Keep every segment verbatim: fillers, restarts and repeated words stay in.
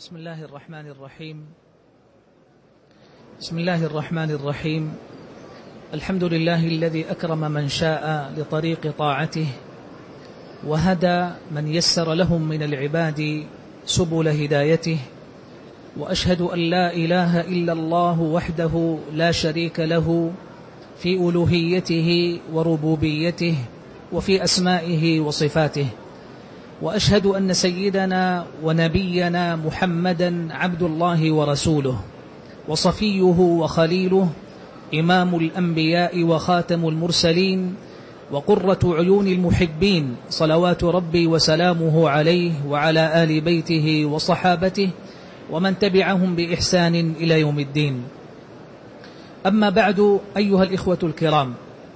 بسم الله الرحمن الرحيم بسم الله الرحمن الرحيم الحمد لله الذي أكرم من شاء لطريق طاعته وهدى من يسر لهم من العباد سبل هدايته، وأشهد أن لا إله إلا الله وحده لا شريك له في ألوهيته وربوبيته وفي أسمائه وصفاته، وأشهد أن سيدنا ونبينا محمدا عبد الله ورسوله وصفيه وخليله، إمام الأنبياء وخاتم المرسلين وقرة عيون المحبين، صلوات ربي وسلامه عليه وعلى آل بيته وصحابته ومن تبعهم بإحسان إلى يوم الدين. أما بعد، أيها الإخوة الكرام،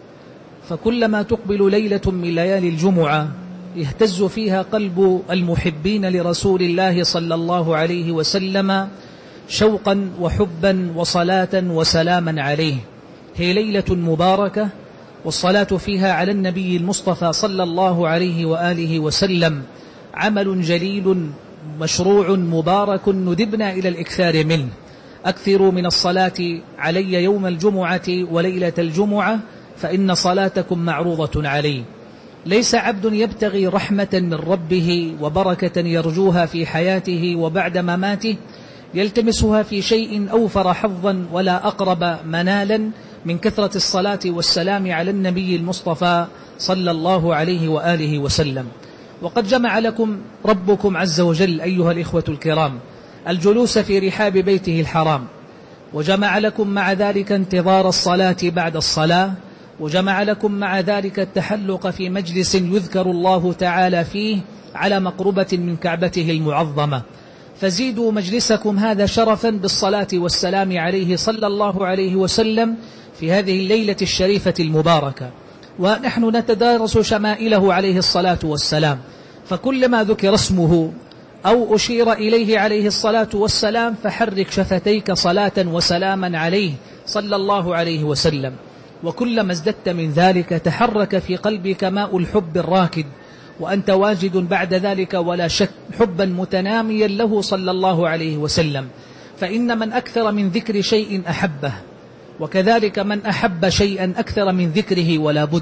فكلما تقبل ليلة من ليالي الجمعة يهتز فيها قلب المحبين لرسول الله صلى الله عليه وسلم شوقا وحبا وصلاة وسلاما عليه. هي ليلة مباركة، والصلاة فيها على النبي المصطفى صلى الله عليه وآله وسلم عمل جليل مشروع مبارك ندبنا إلى الإكثار منه. أكثروا من الصلاة علي يوم الجمعة وليلة الجمعة فإن صلاتكم معروضة علي. ليس عبد يبتغي رحمة من ربه وبركة يرجوها في حياته وبعد مماته يلتمسها في شيء أوفر حظا ولا أقرب منالا من كثرة الصلاة والسلام على النبي المصطفى صلى الله عليه وآله وسلم. وقد جمع لكم ربكم عز وجل أيها الإخوة الكرام الجلوس في رحاب بيته الحرام، وجمع لكم مع ذلك انتظار الصلاة بعد الصلاة، وجمع لكم مع ذلك التحلق في مجلس يذكر الله تعالى فيه على مقربة من كعبته المعظمة. فزيدوا مجلسكم هذا شرفا بالصلاة والسلام عليه صلى الله عليه وسلم في هذه الليلة الشريفة المباركة. ونحن نتدارس شمائله عليه الصلاة والسلام، فكلما ذكر اسمه أو أشير إليه عليه الصلاة والسلام فحرك شفتيك صلاة وسلاما عليه صلى الله عليه وسلم، وكلما ازددت من ذلك تحرك في قلبك ماء الحب الراكد، وأنت واجد بعد ذلك ولا شك حبا متناميا له صلى الله عليه وسلم. فإن من أكثر من ذكر شيء أحبه، وكذلك من أحب شيئا أكثر من ذكره ولا بد.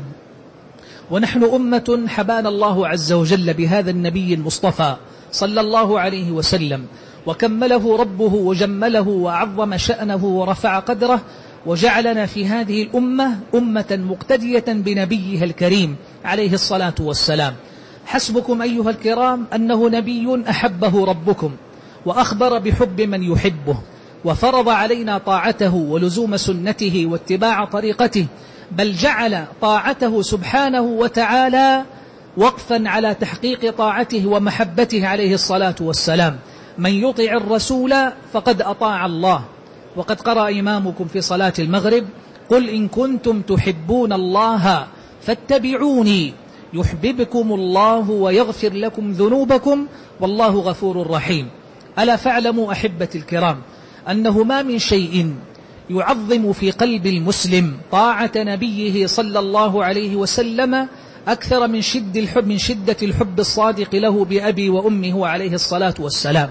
ونحن أمة حبانا الله عز وجل بهذا النبي المصطفى صلى الله عليه وسلم، وكمله ربه وجمله وعظم شأنه ورفع قدره، وجعلنا في هذه الأمة أمة مقتدية بنبيها الكريم عليه الصلاة والسلام. حسبكم أيها الكرام أنه نبي أحبه ربكم وأخبر بحب من يحبه، وفرض علينا طاعته ولزوم سنته واتباع طريقته، بل جعل طاعته سبحانه وتعالى وقفا على تحقيق طاعته ومحبته عليه الصلاة والسلام. من يطع الرسول فقد أطاع الله. وقد قرأ إمامكم في صلاة المغرب: قل إن كنتم تحبون الله فاتبعوني يحببكم الله ويغفر لكم ذنوبكم والله غفور رحيم. ألا فاعلموا أحبتي الكرام أنه ما من شيء يعظم في قلب المسلم طاعة نبيه صلى الله عليه وسلم أكثر من شد الحب من شدة الحب الصادق له بأبي وأمه عليه الصلاة والسلام.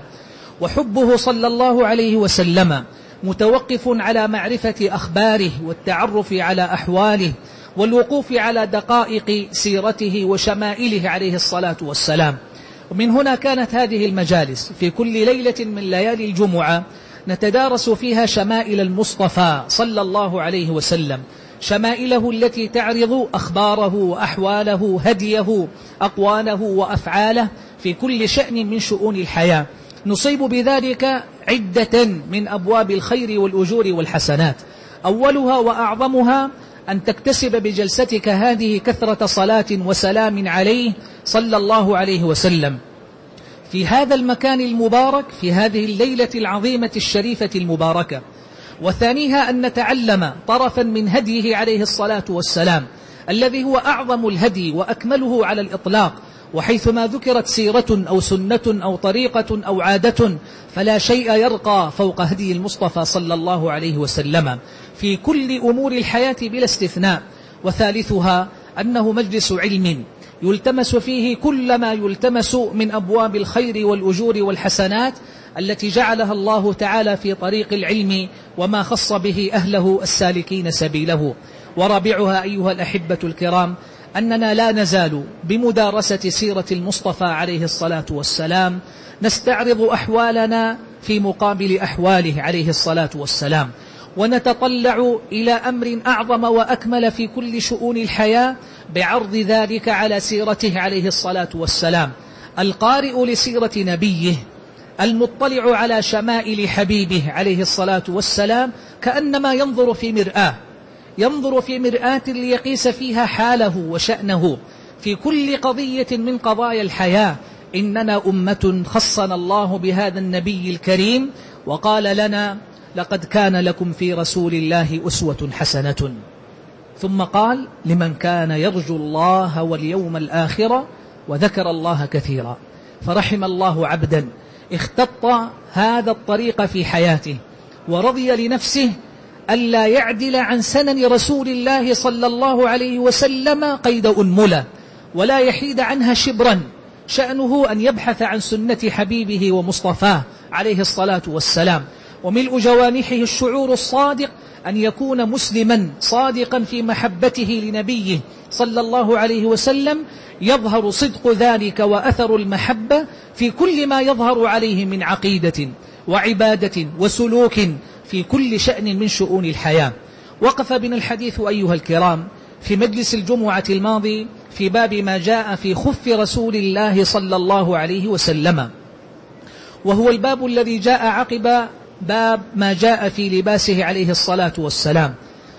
وحبه صلى الله عليه وسلم متوقف على معرفة أخباره والتعرف على أحواله والوقوف على دقائق سيرته وشمائله عليه الصلاة والسلام. ومن هنا كانت هذه المجالس في كل ليلة من ليالي الجمعة نتدارس فيها شمائل المصطفى صلى الله عليه وسلم، شمائله التي تعرض أخباره وأحواله، هديه، أقواله وأفعاله في كل شأن من شؤون الحياة. نصيب بذلك عدة من أبواب الخير والأجور والحسنات، أولها وأعظمها أن تكتسب بجلستك هذه كثرة صلاة وسلام عليه صلى الله عليه وسلم في هذا المكان المبارك في هذه الليلة العظيمة الشريفة المباركة. وثانيها أن نتعلم طرفا من هديه عليه الصلاة والسلام الذي هو أعظم الهدي وأكمله على الإطلاق، وحيثما ذكرت سيرة أو سنة أو طريقة أو عادة فلا شيء يرقى فوق هدي المصطفى صلى الله عليه وسلم في كل أمور الحياة بلا استثناء. وثالثها أنه مجلس علم يلتمس فيه كل ما يلتمس من أبواب الخير والأجور والحسنات التي جعلها الله تعالى في طريق العلم وما خص به أهله السالكين سبيله. ورابعها أيها الأحبة الكرام أننا لا نزال بمدارسة سيرة المصطفى عليه الصلاة والسلام نستعرض أحوالنا في مقابل أحواله عليه الصلاة والسلام، ونتطلع إلى أمر أعظم وأكمل في كل شؤون الحياة بعرض ذلك على سيرته عليه الصلاة والسلام. القارئ لسيرة نبيه المطلع على شمائل حبيبه عليه الصلاة والسلام كأنما ينظر في مرآة، ينظر في مرآة ليقيس فيها حاله وشأنه في كل قضية من قضايا الحياة. إننا أمة خصنا الله بهذا النبي الكريم وقال لنا لقد كان لكم في رسول الله أسوة حسنة، ثم قال لمن كان يرجو الله واليوم الآخر وذكر الله كثيرا. فرحم الله عبدا اختط هذا الطريق في حياته ورضي لنفسه ألا يعدل عن سنن رسول الله صلى الله عليه وسلم قيد أنملة ولا يحيد عنها شبرا، شأنه أن يبحث عن سنة حبيبه ومصطفاه عليه الصلاة والسلام. وملء جوانحه الشعور الصادق أن يكون مسلما صادقا في محبته لنبيه صلى الله عليه وسلم، يظهر صدق ذلك وأثر المحبة في كل ما يظهر عليه من عقيدة وعبادة وسلوك في كل شأن من شؤون الحياة. وقف بنا الحديث أيها الكرام في مجلس الجمعة الماضي في باب ما جاء في خف رسول الله صلى الله عليه وسلم، وهو الباب الذي جاء عقب باب ما جاء في لباسه عليه الصلاة والسلام،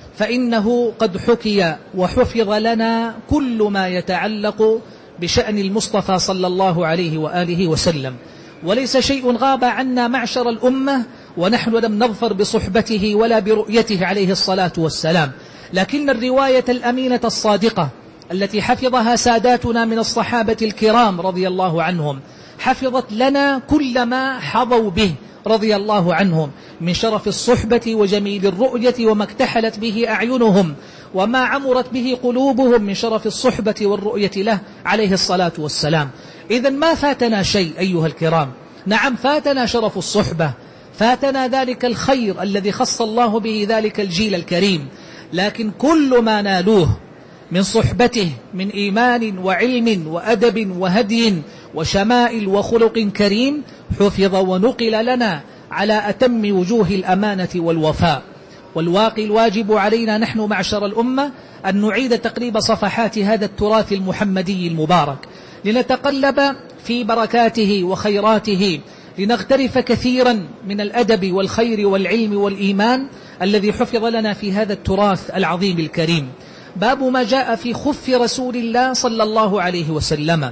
فإنه قد حكي وحفظ لنا كل ما يتعلق بشأن المصطفى صلى الله عليه وآله وسلم، وليس شيء غاب عنا معشر الأمة ونحن لم نظفر بصحبته ولا برؤيته عليه الصلاة والسلام. لكن الرواية الأمينة الصادقة التي حفظها ساداتنا من الصحابة الكرام رضي الله عنهم حفظت لنا كل ما حظوا به رضي الله عنهم من شرف الصحبة وجميل الرؤية وما اكتحلت به أعينهم وما عمرت به قلوبهم من شرف الصحبة والرؤية له عليه الصلاة والسلام. إذن ما فاتنا شيء أيها الكرام، نعم فاتنا شرف الصحبة، فاتنا ذلك الخير الذي خص الله به ذلك الجيل الكريم، لكن كل ما نالوه من صحبته من إيمان وعلم وأدب وهدي وشمائل وخلق كريم حفظ ونقل لنا على أتم وجوه الأمانة والوفاء. والواقع الواجب علينا نحن معشر الأمة أن نعيد تقريب صفحات هذا التراث المحمدي المبارك لنتقلب في بركاته وخيراته، لنغترف كثيرا من الأدب والخير والعلم والإيمان الذي حفظ لنا في هذا التراث العظيم الكريم. باب ما جاء في خف رسول الله صلى الله عليه وسلم،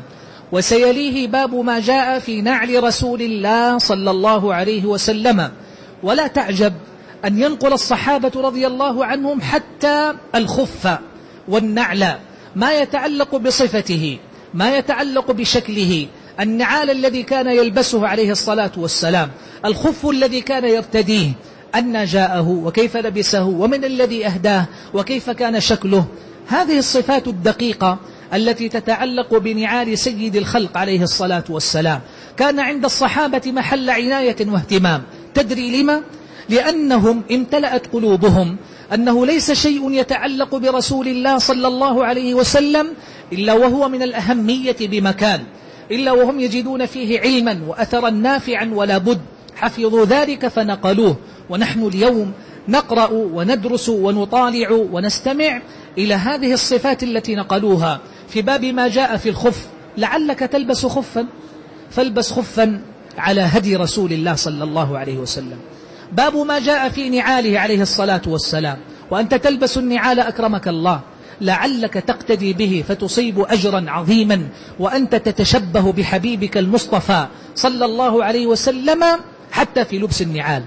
وسيليه باب ما جاء في نعل رسول الله صلى الله عليه وسلم. ولا تعجب أن ينقل الصحابة رضي الله عنهم حتى الخف والنعل، ما يتعلق بصفته، ما يتعلق بشكله، النعال الذي كان يلبسه عليه الصلاة والسلام، الخف الذي كان يرتديه، أن جاءه وكيف لبسه ومن الذي أهداه وكيف كان شكله. هذه الصفات الدقيقة التي تتعلق بنعال سيد الخلق عليه الصلاة والسلام كان عند الصحابة محل عناية واهتمام. تدري لما؟ لأنهم امتلأت قلوبهم أنه ليس شيء يتعلق برسول الله صلى الله عليه وسلم إلا وهو من الأهمية بمكان، إلا وهم يجدون فيه علما وأثرا نافعا ولا بد حفظوا ذلك فنقلوه. ونحن اليوم نقرأ وندرس ونطالع ونستمع إلى هذه الصفات التي نقلوها في باب ما جاء في الخف. لعلك تلبس خفا فالبس خفا على هدي رسول الله صلى الله عليه وسلم. باب ما جاء في نعاله عليه الصلاة والسلام، وأنت تلبس النعال أكرمك الله لعلك تقتدي به فتصيب أجرا عظيما وأنت تتشبه بحبيبك المصطفى صلى الله عليه وسلم حتى في لبس النعال.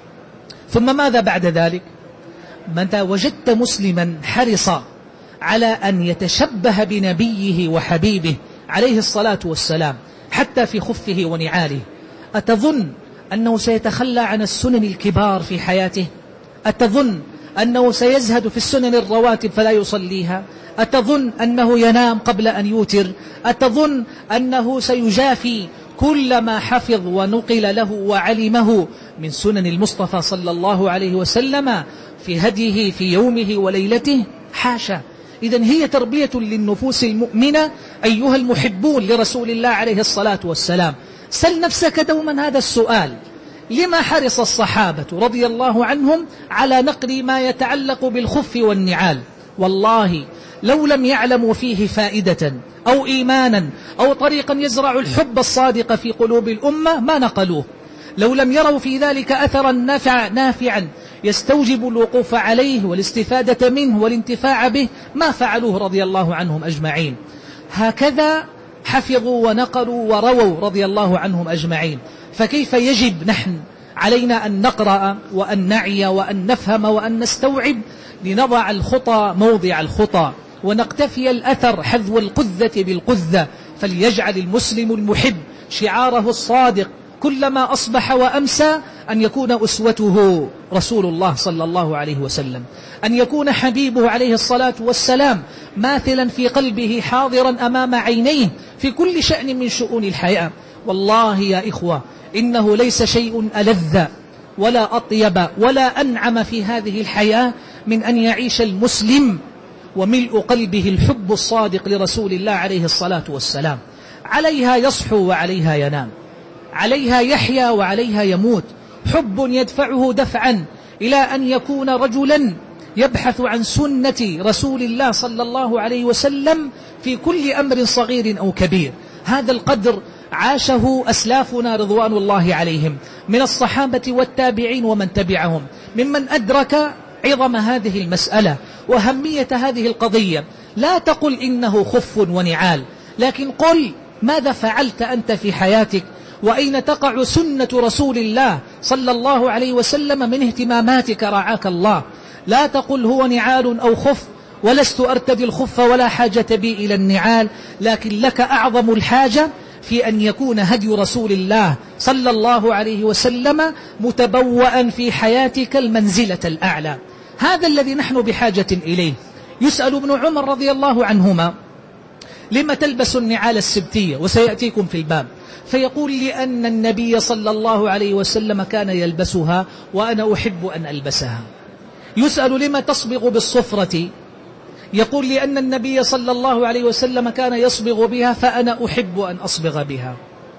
ثم ماذا بعد ذلك؟ متى وجدت مسلما حرص على أن يتشبه بنبيه وحبيبه عليه الصلاة والسلام حتى في خفه ونعاله، أتظن أنه سيتخلى عن السنن الكبار في حياته؟ أتظن أنه سيزهد في السنن الرواتب فلا يصليها؟ أتظن أنه ينام قبل أن يوتر؟ أتظن أنه سيجافي كل ما حفظ ونقل له وعلمه من سنن المصطفى صلى الله عليه وسلم في هديه في يومه وليلته؟ حاشا. إذن هي تربية للنفوس المؤمنة أيها المحبون لرسول الله عليه الصلاة والسلام. سل نفسك دوما هذا السؤال: لما حرص الصحابة رضي الله عنهم على نقل ما يتعلق بالخف والنعال؟ والله لو لم يعلموا فيه فائدة أو إيمانا أو طريقا يزرع الحب الصادق في قلوب الأمة ما نقلوه. لو لم يروا في ذلك أثرا نافع نافعا يستوجب الوقوف عليه والاستفادة منه والانتفاع به ما فعلوه رضي الله عنهم أجمعين. هكذا حفظوا ونقلوا ورووا رضي الله عنهم أجمعين. فكيف يجب نحن علينا أن نقرأ وأن نعي وأن نفهم وأن نستوعب لنضع الخطى موضع الخطى ونقتفي الأثر حذو القذة بالقذة. فليجعل المسلم المحب شعاره الصادق كلما أصبح وأمسى أن يكون أسوته رسول الله صلى الله عليه وسلم، أن يكون حبيبه عليه الصلاة والسلام ماثلا في قلبه حاضرا أمام عينيه في كل شأن من شؤون الحياة. والله يا إخوة إنه ليس شيء ألذ ولا أطيب ولا أنعم في هذه الحياة من أن يعيش المسلم وملء قلبه الحب الصادق لرسول الله عليه الصلاة والسلام. عليها يصحو وعليها ينام، عليها يحيا وعليها يموت. حب يدفعه دفعا إلى أن يكون رجلا يبحث عن سنة رسول الله صلى الله عليه وسلم في كل أمر صغير أو كبير. هذا القدر عاشه أسلافنا رضوان الله عليهم من الصحابة والتابعين ومن تبعهم، ممن أدرك عظم هذه المسألة وأهمية هذه القضية. لا تقل إنه خف ونعال، لكن قل ماذا فعلت أنت في حياتك، وأين تقع سنة رسول الله صلى الله عليه وسلم من اهتماماتك رعاك الله. لا تقل هو نعال أو خف، ولست أرتدي الخف ولا حاجة بي إلى النعال، لكن لك أعظم الحاجة في أن يكون هدي رسول الله صلى الله عليه وسلم متبوأ في حياتك المنزلة الأعلى. هذا الذي نحن بحاجة إليه. يسأل ابن عمر رضي الله عنهما: لما تلبس النعال السبتية؟ وسيأتيكم في الباب. فيقول: لأن النبي صلى الله عليه وسلم كان يلبسها وأنا أحب أن ألبسها. يسأل: لما تصبغ بالصفرة؟ يقول: لأن النبي صلى الله عليه وسلم كان يصبغ بها فأنا أحب أن أصبغ بها.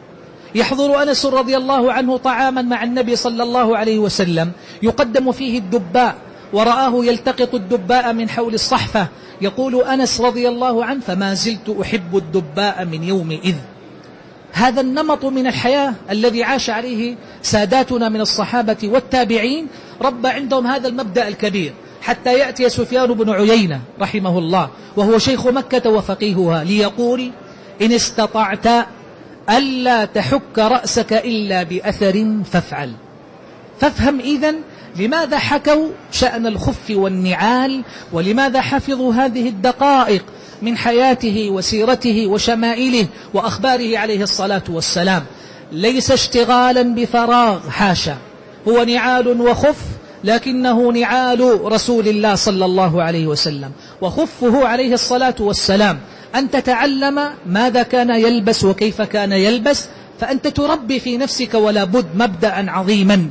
يحضر أنس رضي الله عنه طعاما مع النبي صلى الله عليه وسلم يقدم فيه الدباء، ورآه يلتقط الدباء من حول الصحفة. يقول أنس رضي الله عنه: فما زلت أحب الدباء من يومئذ. هذا النمط من الحياة الذي عاش عليه ساداتنا من الصحابة والتابعين رب عندهم هذا المبدأ الكبير، حتى يأتي سفيان بن عيينة رحمه الله وهو شيخ مكة وفقيهها ليقول: إن استطعت ألا تحك رأسك إلا بأثر فافعل. فافهم إذن لماذا حكوا شأن الخف والنعال، ولماذا حفظوا هذه الدقائق من حياته وسيرته وشمائله وأخباره عليه الصلاة والسلام. ليس اشتغالا بفراغ، حاشا، هو نعال وخف، لكنه نعال رسول الله صلى الله عليه وسلم، وخفه عليه الصلاة والسلام أن تتعلم ماذا كان يلبس وكيف كان يلبس، فأنت تربي في نفسك ولا بد مبدأ عظيما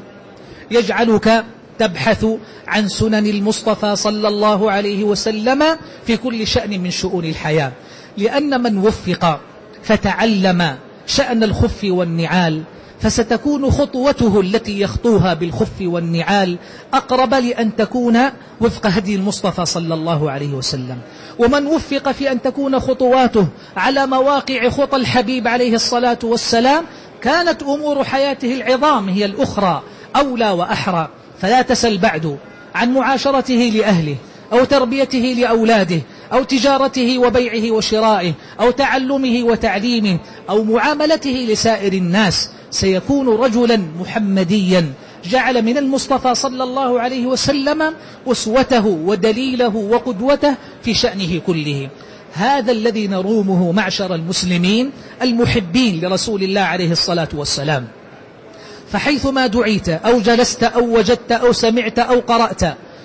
يجعلك تبحث عن سنن المصطفى صلى الله عليه وسلم في كل شأن من شؤون الحياة. لأن من وفق فتعلم شأن الخف والنعال فستكون خطوته التي يخطوها بالخف والنعال أقرب لأن تكون وفق هدي المصطفى صلى الله عليه وسلم. ومن وفق في أن تكون خطواته على مواقع خطى الحبيب عليه الصلاة والسلام كانت أمور حياته العظام هي الأخرى أولى وأحرى. فلا تسل بعد عن معاشرته لأهله أو تربيته لأولاده أو تجارته وبيعه وشرائه أو تعلمه وتعليمه أو معاملته لسائر الناس. سيكون رجلا محمديا جعل من المصطفى صلى الله عليه وسلم أسوته ودليله وقدوته في شأنه كله. هذا الذي نرومه معشر المسلمين المحبين لرسول الله عليه الصلاة والسلام. فحيثما دعيت أو جلست أو وجدت أو سمعت أو قرأت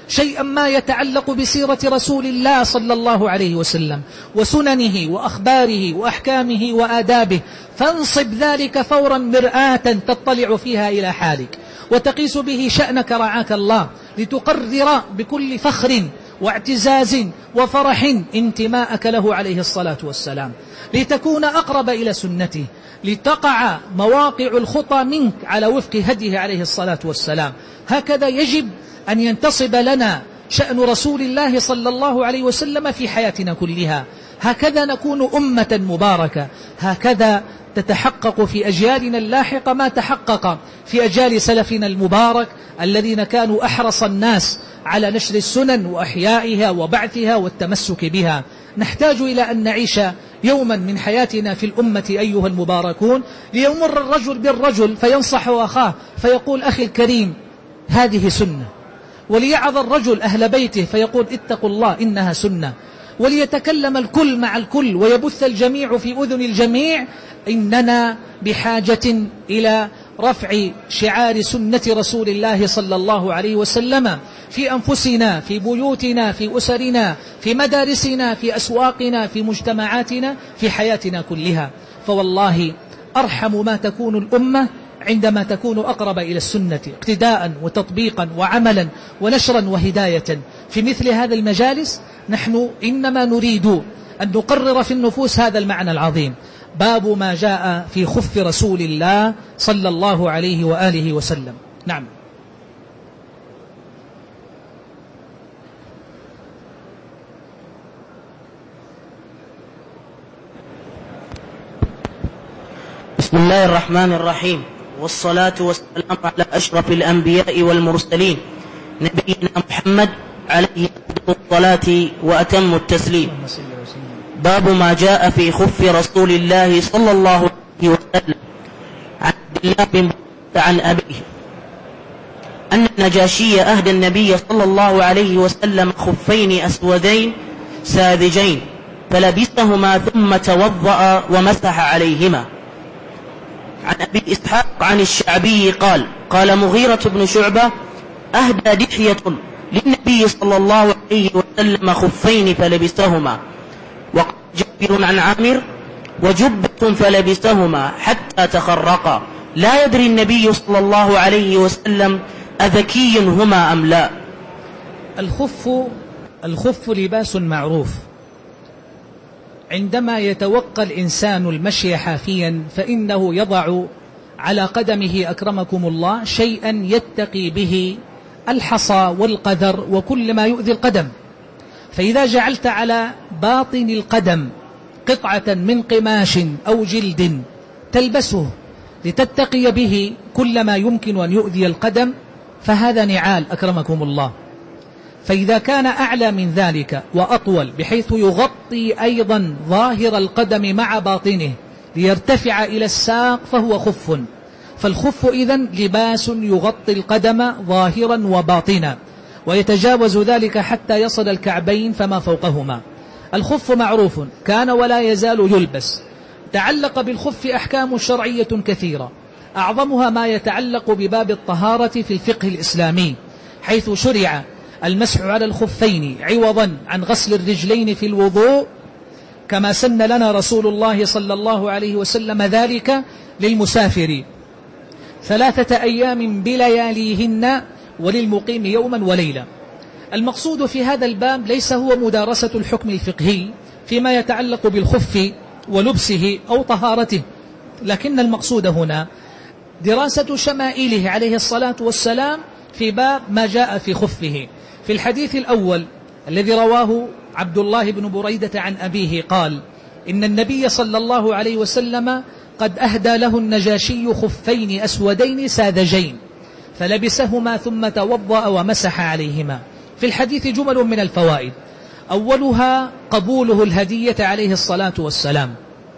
شيئا ما يتعلق بسيرة رسول الله صلى الله عليه وسلم وسننه وأخباره وأحكامه وآدابه، فانصب ذلك فورا مرآة تطلع فيها إلى حالك وتقيس به شأنك رعاك الله، لتقرر بكل فخر واعتزاز وفرح انتماءك له عليه الصلاة والسلام، لتكون أقرب إلى سنته، لتقع مواقع الخطى منك على وفق هديه عليه الصلاة والسلام. هكذا يجب أن ينتصب لنا شأن رسول الله صلى الله عليه وسلم في حياتنا كلها. هكذا نكون أمة مباركة، هكذا تتحقق في أجيالنا اللاحقة ما تحقق في أجيال سلفنا المبارك الذين كانوا أحرص الناس على نشر السنن وأحيائها وبعثها والتمسك بها. نحتاج إلى أن نعيش يوما من حياتنا في الأمة أيها المباركون، ليمر الرجل بالرجل فينصح أخاه فيقول أخي الكريم هذه سنة، وليعظ الرجل أهل بيته فيقول اتقوا الله إنها سنة، وليتكلم الكل مع الكل ويبث الجميع في أذن الجميع. إننا بحاجة إلى رفع شعار سنة رسول الله صلى الله عليه وسلم في أنفسنا، في بيوتنا، في أسرنا، في مدارسنا، في أسواقنا، في مجتمعاتنا، في حياتنا كلها. فوالله أرحم ما تكون الأمة عندما تكون أقرب إلى السنة اقتداء وتطبيقا وعملا ونشرا وهداية. في مثل هذا المجالس نحن إنما نريد أن نقرر في النفوس هذا المعنى العظيم، باب ما جاء في خف رسول الله صلى الله عليه وآله وسلم. نعم. بسم الله الرحمن الرحيم، والصلاة والسلام على أشرف الأنبياء والمرسلين نبينا محمد عليه الصلاة وأتم التسليم. باب ما جاء في خف رسول الله صلى الله عليه وسلم. عن عبد الله بن عن أبيه أن النجاشي أهدى النبي صلى الله عليه وسلم خفين أسودين ساذجين فلبسهما ثم توضأ ومسح عليهما. عن أبي إسحاق عن الشعبي قال قال مغيرة بن شعبة أهدى دحية للنبي صلى الله عليه وسلم خفين فلبسهما. وقال جابر عن عامر وجبة فلبسهما حتى تخرقا لا يدري النبي صلى الله عليه وسلم أذكي هما أم لا. الخف الخف لباس معروف. عندما يتوقى الإنسان المشي حافيا فإنه يضع على قدمه أكرمكم الله شيئا يتقي به الحصى والقذر وكل ما يؤذي القدم. فإذا جعلت على باطن القدم قطعة من قماش أو جلد تلبسه لتتقي به كل ما يمكن أن يؤذي القدم فهذا نعال أكرمكم الله. فإذا كان أعلى من ذلك وأطول بحيث يغطي أيضا ظاهر القدم مع باطنه ليرتفع إلى الساق فهو خف. فالخف إذن لباس يغطي القدم ظاهرا وباطنا ويتجاوز ذلك حتى يصل الكعبين فما فوقهما. الخف معروف كان ولا يزال يلبس. تعلق بالخف أحكام شرعية كثيرة، أعظمها ما يتعلق بباب الطهارة في الفقه الإسلامي، حيث شرع المسح على الخفين عوضا عن غسل الرجلين في الوضوء، كما سن لنا رسول الله صلى الله عليه وسلم ذلك للمسافر ثلاثة أيام بلياليهن وللمقيم يوما وليلة. المقصود في هذا الباب ليس هو مدارسة الحكم الفقهي فيما يتعلق بالخف ولبسه أو طهارته، لكن المقصود هنا دراسة شمائله عليه الصلاة والسلام في باب ما جاء في خفه. في الحديث الأول الذي رواه عبد الله بن بريدة عن أبيه قال إن النبي صلى الله عليه وسلم قد أهدى له النجاشي خفين أسودين ساذجين فلبسهما ثم توضأ ومسح عليهما. في الحديث جمل من الفوائد، أولها قبوله الهدية عليه الصلاة والسلام،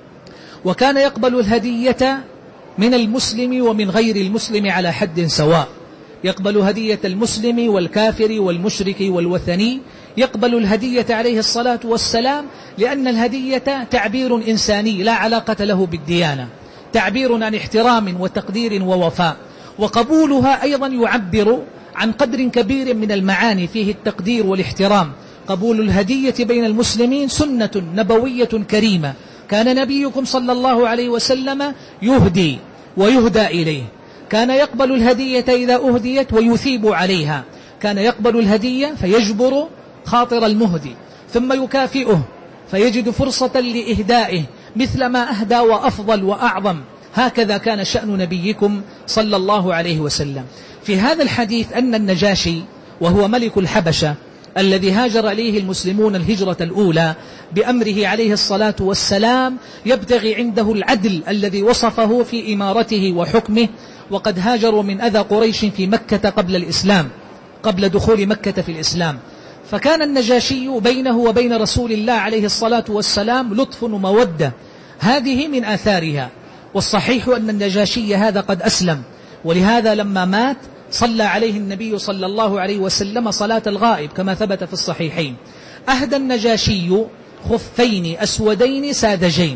وكان يقبل الهدية من المسلم ومن غير المسلم على حد سواء، يقبل هدية المسلم والكافر والمشرك والوثني، يقبل الهدية عليه الصلاة والسلام لأن الهدية تعبير إنساني لا علاقة له بالديانة، تعبير عن احترام وتقدير ووفاء. وقبولها أيضا يعبر عن قدر كبير من المعاني فيه التقدير والاحترام. قبول الهدية بين المسلمين سنة نبوية كريمة، كان نبيكم صلى الله عليه وسلم يهدي ويهدى إليه، كان يقبل الهدية إذا أهديت ويثيب عليها، كان يقبل الهدية فيجبر خاطر المهدي ثم يكافئه فيجد فرصة لإهدائه مثل ما أهدى وأفضل وأعظم. هكذا كان شأن نبيكم صلى الله عليه وسلم. في هذا الحديث أن النجاشي وهو ملك الحبشة الذي هاجر إليه المسلمون الهجرة الأولى بأمره عليه الصلاة والسلام يبتغي عنده العدل الذي وصفه في إمارته وحكمه، وقد هاجروا من أذى قريش في مكة قبل الإسلام، قبل دخول مكة في الإسلام. فكان النجاشي بينه وبين رسول الله عليه الصلاة والسلام لطف ومودة، هذه من آثارها. والصحيح أن النجاشي هذا قد أسلم، ولهذا لما مات صلى عليه النبي صلى الله عليه وسلم صلاة الغائب كما ثبت في الصحيحين. أهدى النجاشي خفين أسودين ساذجين،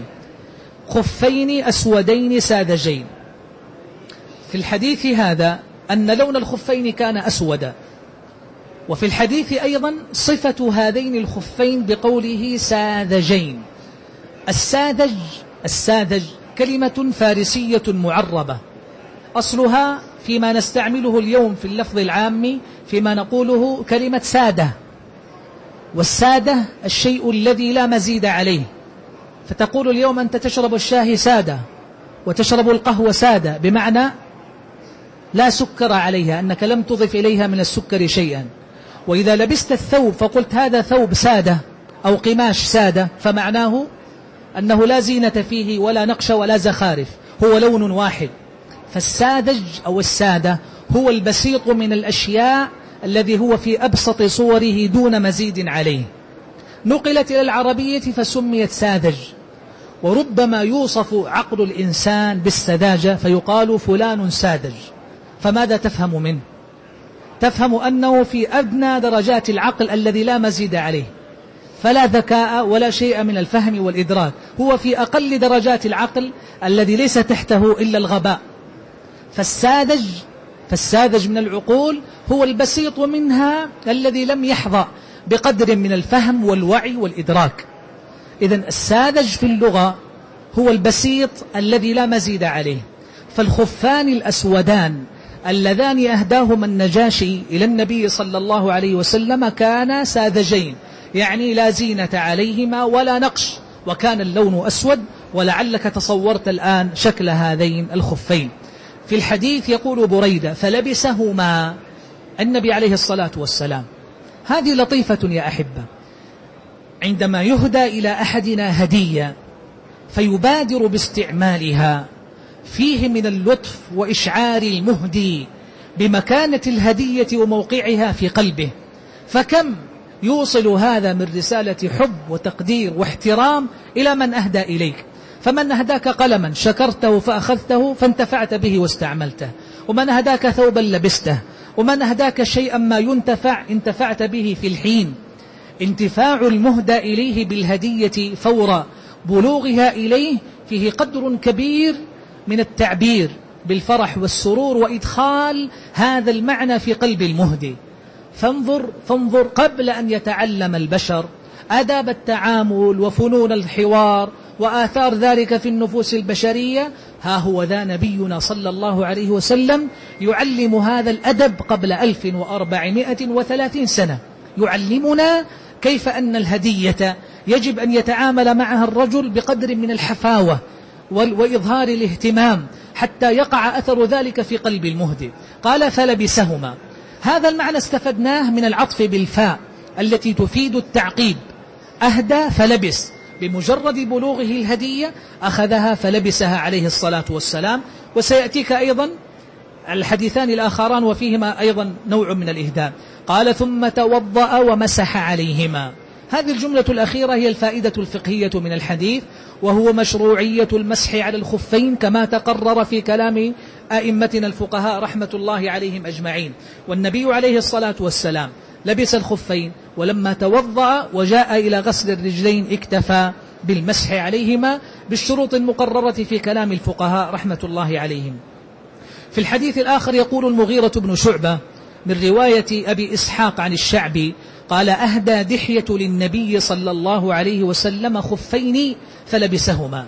خفين أسودين ساذجين. في الحديث هذا أن لون الخفين كان أسودا، وفي الحديث أيضا صفة هذين الخفين بقوله ساذجين. الساذج الساذج كلمة فارسية معربة، أصلها فيما نستعمله اليوم في اللفظ العام فيما نقوله كلمة سادة، والسادة الشيء الذي لا مزيد عليه. فتقول اليوم أنت تشرب الشاي سادة وتشرب القهوة سادة، بمعنى لا سكر عليها، أنك لم تضف إليها من السكر شيئا. وإذا لبست الثوب فقلت هذا ثوب سادة أو قماش سادة، فمعناه أنه لا زينة فيه ولا نقش ولا زخارف، هو لون واحد. فالساذج أو السادة هو البسيط من الأشياء الذي هو في أبسط صوره دون مزيد عليه. نقلت إلى العربية فسميت ساذج. وربما يوصف عقل الإنسان بالسذاجة فيقال فلان ساذج. فماذا تفهم منه؟ تفهم أنه في أدنى درجات العقل الذي لا مزيد عليه، فلا ذكاء ولا شيء من الفهم والإدراك، هو في أقل درجات العقل الذي ليس تحته إلا الغباء. فالساذج فالساذج من العقول هو البسيط منها الذي لم يحظى بقدر من الفهم والوعي والإدراك. إذن الساذج في اللغة هو البسيط الذي لا مزيد عليه. فالخفان الأسودان اللذان أهداهما النجاشي إلى النبي صلى الله عليه وسلم كانا ساذجين، يعني لا زينة عليهما ولا نقش، وكان اللون أسود. ولعلك تصورت الآن شكل هذين الخفين. في الحديث يقول بريدة فلبسهما النبي عليه الصلاة والسلام. هذه لطيفة يا أحبة، عندما يهدى إلى أحدنا هدية فيبادر باستعمالها فيه من اللطف وإشعار المهدي بمكانة الهدية وموقعها في قلبه. فكم يوصل هذا من رسالة حب وتقدير واحترام إلى من أهدى إليك. فمن أهداك قلما شكرته فأخذته فانتفعت به واستعملته، ومن أهداك ثوبا لبسته، ومن أهداك شيئا ما ينتفع انتفعت به في الحين. انتفاع المهدى إليه بالهدية فور بلوغها إليه فيه قدر كبير من التعبير بالفرح والسرور وإدخال هذا المعنى في قلب المهدي. فانظر, فانظر قبل أن يتعلم البشر آداب التعامل وفنون الحوار وآثار ذلك في النفوس البشرية، ها هو ذا نبينا صلى الله عليه وسلم يعلم هذا الأدب قبل ألف وأربعمائة وثلاثين سنة. يعلمنا كيف أن الهدية يجب أن يتعامل معها الرجل بقدر من الحفاوة وإظهار الاهتمام حتى يقع أثر ذلك في قلب المهدي. قال فلبسهما، هذا المعنى استفدناه من العطف بالفاء التي تفيد التعقيب. أهدى فلبس، بمجرد بلوغه الهدية أخذها فلبسها عليه الصلاة والسلام. وسيأتيك أيضا الحديثان الآخران وفيهما أيضا نوع من الإهداء. قال ثم توضأ ومسح عليهما. هذه الجملة الأخيرة هي الفائدة الفقهية من الحديث، وهو مشروعية المسح على الخفين كما تقرر في كلام أئمتنا الفقهاء رحمة الله عليهم أجمعين. والنبي عليه الصلاة والسلام لبس الخفين، ولما توضأ وجاء إلى غسل الرجلين اكتفى بالمسح عليهما بالشروط المقررة في كلام الفقهاء رحمة الله عليهم. في الحديث الآخر يقول المغيرة بن شعبة من رواية أبي إسحاق عن الشعبي قال أهدى دحية للنبي صلى الله عليه وسلم خفين فلبسهما.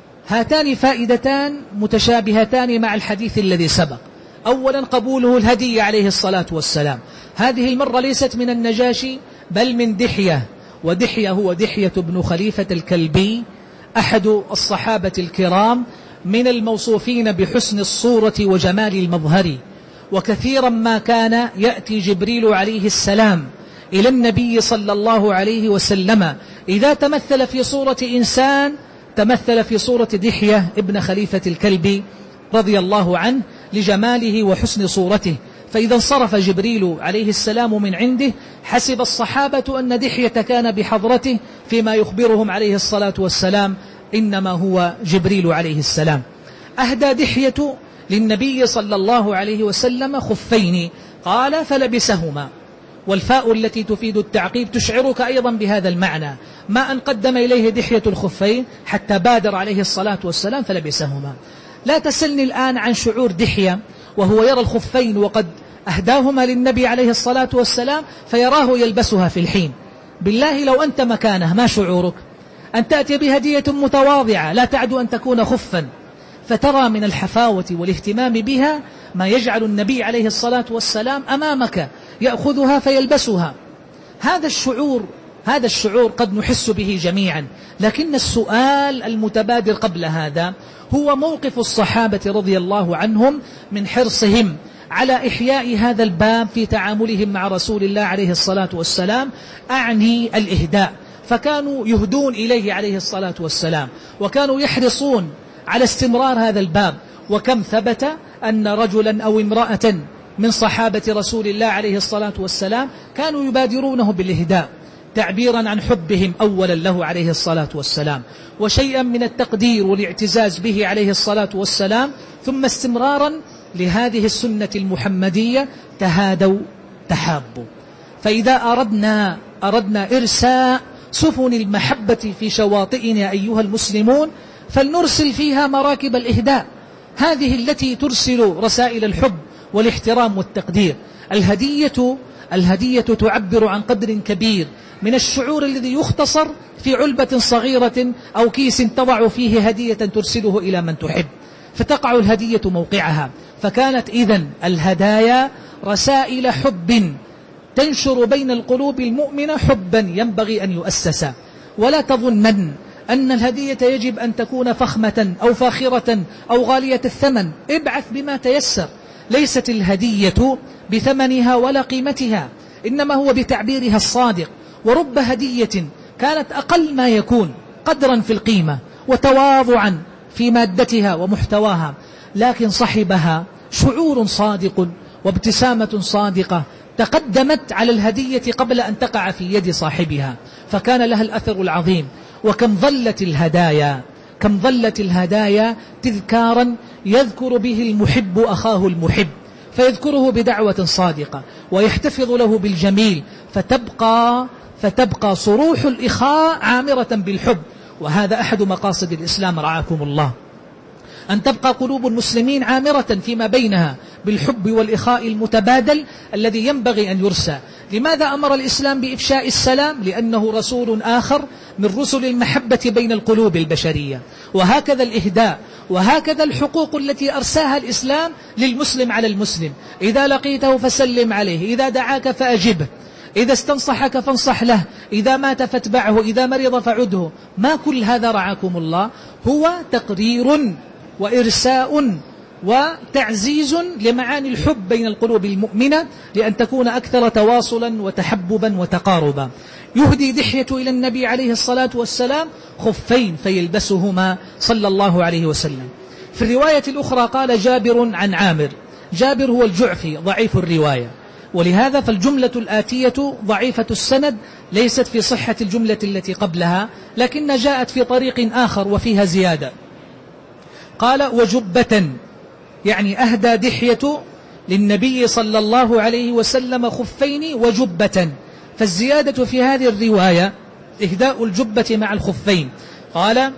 هاتان فائدتان متشابهتان مع الحديث الذي سبق. أولا قبوله الهدية عليه الصلاة والسلام، هذه المرة ليست من النجاشي بل من دحية، ودحية هو دحية بن خليفة الكلبي أحد الصحابة الكرام من الموصوفين بحسن الصورة وجمال المظهر. وكثيرا ما كان يأتي جبريل عليه السلام إلى النبي صلى الله عليه وسلم إذا تمثل في صورة إنسان تمثل في صورة دحية ابن خليفة الكلبي رضي الله عنه لجماله وحسن صورته. فإذا انصرف جبريل عليه السلام من عنده حسب الصحابة أن دحية كان بحضرته فيما يخبرهم عليه الصلاة والسلام إنما هو جبريل عليه السلام. أهدى دحية للنبي صلى الله عليه وسلم خفين قال فلبسهما، والفاء التي تفيد التعقيب تشعرك أيضا بهذا المعنى، ما أن قدم إليه دحية الخفين حتى بادر عليه الصلاة والسلام فلبسهما. لا تسلني الآن عن شعور دحية وهو يرى الخفين وقد أهداهما للنبي عليه الصلاة والسلام فيراه يلبسها في الحين. بالله لو أنت مكانه ما شعورك؟ أن تأتي بهدية متواضعة لا تعد أن تكون خفا، فترى من الحفاوة والاهتمام بها ما يجعل النبي عليه الصلاة والسلام أمامك يأخذها فيلبسها. هذا الشعور هذا الشعور قد نحس به جميعا، لكن السؤال المتبادر قبل هذا هو موقف الصحابة رضي الله عنهم من حرصهم على إحياء هذا الباب في تعاملهم مع رسول الله عليه الصلاة والسلام، أعني الإهداء. فكانوا يهدون إليه عليه الصلاة والسلام وكانوا يحرصون على استمرار هذا الباب. وكم ثبت أن رجلا أو امرأة من صحابة رسول الله عليه الصلاة والسلام كانوا يبادرونه بالإهداء تعبيرا عن حبهم أولا له عليه الصلاة والسلام، وشيئا من التقدير والاعتزاز به عليه الصلاة والسلام، ثم استمرارا لهذه السنة المحمدية تهادوا تحابوا. فإذا أردنا أردنا إرساء سفن المحبة في شواطئنا أيها المسلمون فلنرسل فيها مراكب الإهداء، هذه التي ترسل رسائل الحب والاحترام والتقدير. الهدية الهدية تعبر عن قدر كبير من الشعور الذي يختصر في علبة صغيرة أو كيس تضع فيه هدية ترسله إلى من تحب، فتقع الهدية موقعها. فكانت إذن الهدايا رسائل حب تنشر بين القلوب المؤمنة حبا ينبغي أن يؤسس. ولا تظنن أن الهدية يجب أن تكون فخمة أو فاخرة أو غالية الثمن، ابعث بما تيسر. ليست الهدية بثمنها ولا قيمتها، إنما هو بتعبيرها الصادق. ورب هدية كانت أقل ما يكون قدرا في القيمة وتواضعا في مادتها ومحتواها، لكن صحبها شعور صادق وابتسامة صادقة تقدمت على الهدية قبل أن تقع في يد صاحبها، فكان لها الأثر العظيم. وكم ظلت الهدايا كم ظلت الهدايا تذكارا يذكر به المحب أخاه المحب، فيذكره بدعوة صادقة ويحتفظ له بالجميل، فتبقى فتبقى صروح الإخاء عامرة بالحب. وهذا أحد مقاصد الإسلام رعاكم الله، أن تبقى قلوب المسلمين عامرة فيما بينها بالحب والإخاء المتبادل الذي ينبغي أن يرسى. لماذا أمر الإسلام بإفشاء السلام؟ لأنه رسول آخر من رسل المحبة بين القلوب البشرية. وهكذا الإهداء وهكذا الحقوق التي أرساها الإسلام للمسلم على المسلم. إذا لقيته فسلم عليه، إذا دعاك فأجبه، إذا استنصحك فانصح له، إذا مات فاتبعه، إذا مرض فعده. ما كل هذا رعاكم الله هو تقرير وإرساء وتعزيز لمعاني الحب بين القلوب المؤمنة لأن تكون أكثر تواصلا وتحببا وتقاربا. يهدي دحية إلى النبي عليه الصلاة والسلام خفين فيلبسهما صلى الله عليه وسلم. في الرواية الأخرى قال جابر عن عامر، جابر هو الجعفي ضعيف الرواية، ولهذا فالجملة الآتية ضعيفة السند ليست في صحة الجملة التي قبلها، لكن جاءت في طريق آخر وفيها زيادة. قال وجبة، يعني أهدى دحية للنبي صلى الله عليه وسلم خفين وجبة. فالزيادة في هذه الرواية إهداء الجبة مع الخفين. قال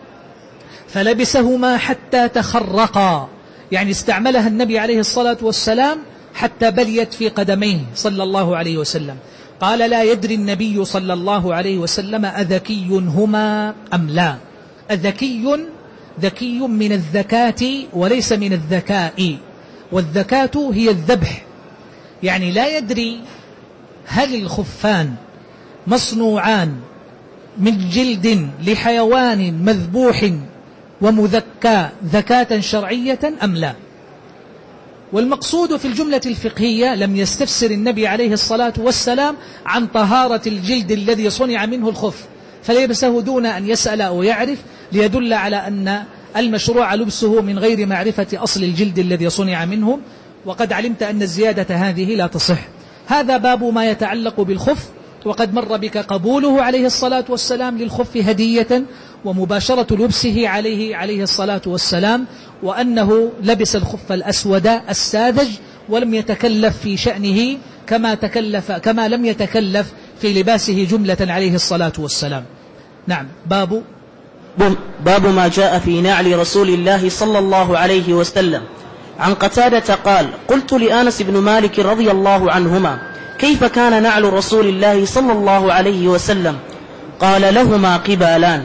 فلبسهما حتى تخرقا، يعني استعملها النبي عليه الصلاة والسلام حتى بليت في قدميه صلى الله عليه وسلم. قال لا يدري النبي صلى الله عليه وسلم أذكي هما أم لا. أذكي ذكي من الذكاة وليس من الذكاء، والذكاة هي الذبح، يعني لا يدري هل الخفان مصنوعان من جلد لحيوان مذبوح ومذكى ذكاة شرعية أم لا. والمقصود في الجملة الفقهية لم يستفسر النبي عليه الصلاة والسلام عن طهارة الجلد الذي صنع منه الخف فليلبسه دون أن يسأل أو يعرف، ليدل على أن المشروع لبسه من غير معرفة أصل الجلد الذي صنع منه، وقد علمت أن الزيادة هذه لا تصح. هذا باب ما يتعلق بالخف، وقد مر بك قبوله عليه الصلاة والسلام للخف هدية ومباشرة لبسه عليه عليه الصلاة والسلام، وأنه لبس الخف الأسود الساذج ولم يتكلف في شأنه كما تكلف كما لم يتكلف في لباسه جملة عليه الصلاة والسلام. نعم. باب باب ما جاء في نعل رسول الله صلى الله عليه وسلم. عن قتادة قال قلت لأنس بن مالك رضي الله عنهما كيف كان نعل رسول الله صلى الله عليه وسلم؟ قال لهما قبالان.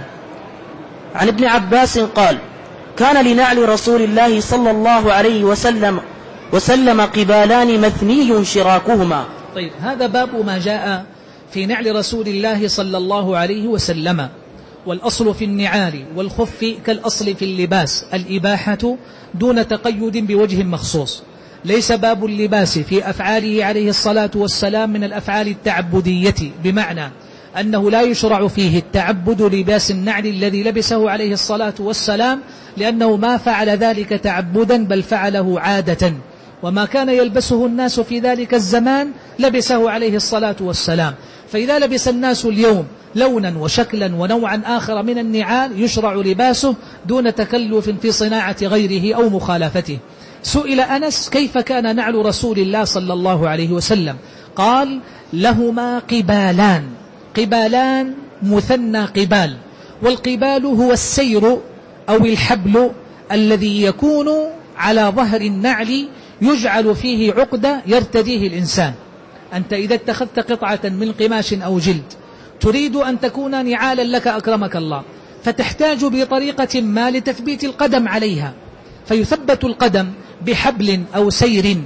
عن ابن عباس قال كان لنعل رسول الله صلى الله عليه وسلم وسلم قبالان مثني شراكهما. طيب، هذا باب ما جاء في نعل رسول الله صلى الله عليه وسلم. والأصل في النعال والخف كالأصل في اللباس الإباحة دون تقيد بوجه مخصوص. ليس باب اللباس في أفعاله عليه الصلاة والسلام من الأفعال التعبدية، بمعنى أنه لا يشرع فيه التعبد لباس النعل الذي لبسه عليه الصلاة والسلام، لأنه ما فعل ذلك تعبدا بل فعله عادة، وما كان يلبسه الناس في ذلك الزمان لبسه عليه الصلاة والسلام. فإذا لبس الناس اليوم لونا وشكلا ونوعا آخر من النعال يشرع لباسه دون تكلف في صناعة غيره أو مخالفته. سئل أنس كيف كان نعل رسول الله صلى الله عليه وسلم؟ قال لهما قبالان. قبالان مثنى قبال، والقبال هو السير أو الحبل الذي يكون على ظهر النعل يجعل فيه عقدة يرتديه الإنسان. أنت إذا اتخذت قطعة من قماش أو جلد تريد أن تكون نعالا لك أكرمك الله، فتحتاج بطريقة ما لتثبيت القدم عليها، فيثبت القدم بحبل أو سير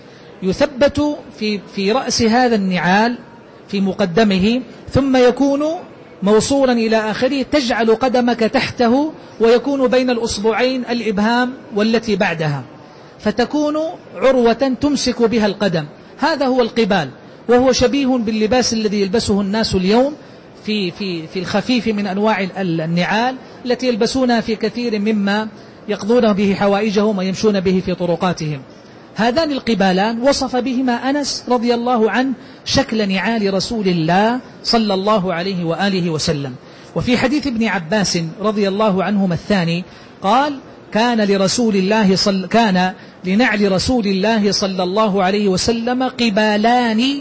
يثبت في, في رأس هذا النعال في مقدمه، ثم يكون موصولا إلى آخره، تجعل قدمك تحته ويكون بين الأصبعين الإبهام والتي بعدها، فتكون عروة تمسك بها القدم. هذا هو القبال، وهو شبيه باللباس الذي يلبسه الناس اليوم في, في, في الخفيف من أنواع النعال التي يلبسونها في كثير مما يقضون به حوائجهم ويمشون به في طرقاتهم. هذان القبالان وصف بهما أنس رضي الله عنه شكل نعال رسول الله صلى الله عليه وآله وسلم. وفي حديث ابن عباس رضي الله عنهما الثاني قال كان لرسول الله صل كان لنعل رسول الله صلى الله عليه وسلم قبالان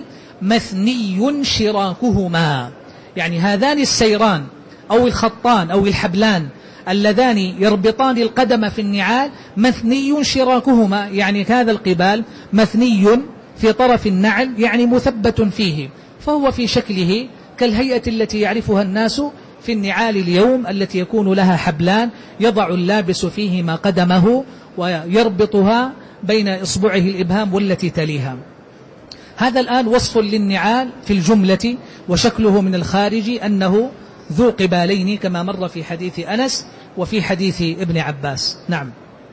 مثني شراكهما، يعني هذان السيران أو الخطان أو الحبلان اللذان يربطان القدم في النعال مثني شراكهما، يعني هذا القبال مثني في طرف النعل يعني مثبت فيه، فهو في شكله كالهيئة التي يعرفها الناس في النعال اليوم التي يكون لها حبلان يضع اللابس فيهما قدمه ويربطها بين إصبعه الإبهام والتي تليها. هذا الآن وصف للنعال في الجملة، وشكله من الخارج أنه ذو قبالين كما مر في حديث أنس وفي حديث ابن عباس. نعم.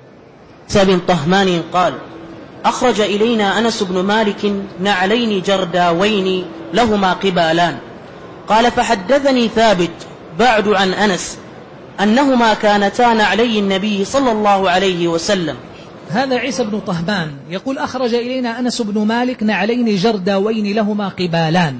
بن طهمان قال أخرج إلينا أنس بن مالك نعلين جرداوين لهما قبالان. قال فحدثني ثابت بعد عن أنس أنهما كانتا نعلي النبي صلى الله عليه وسلم. هذا عيسى بن طهمان يقول أخرج إلينا أنس بن مالك نعلين جرداوين لهما قبالان.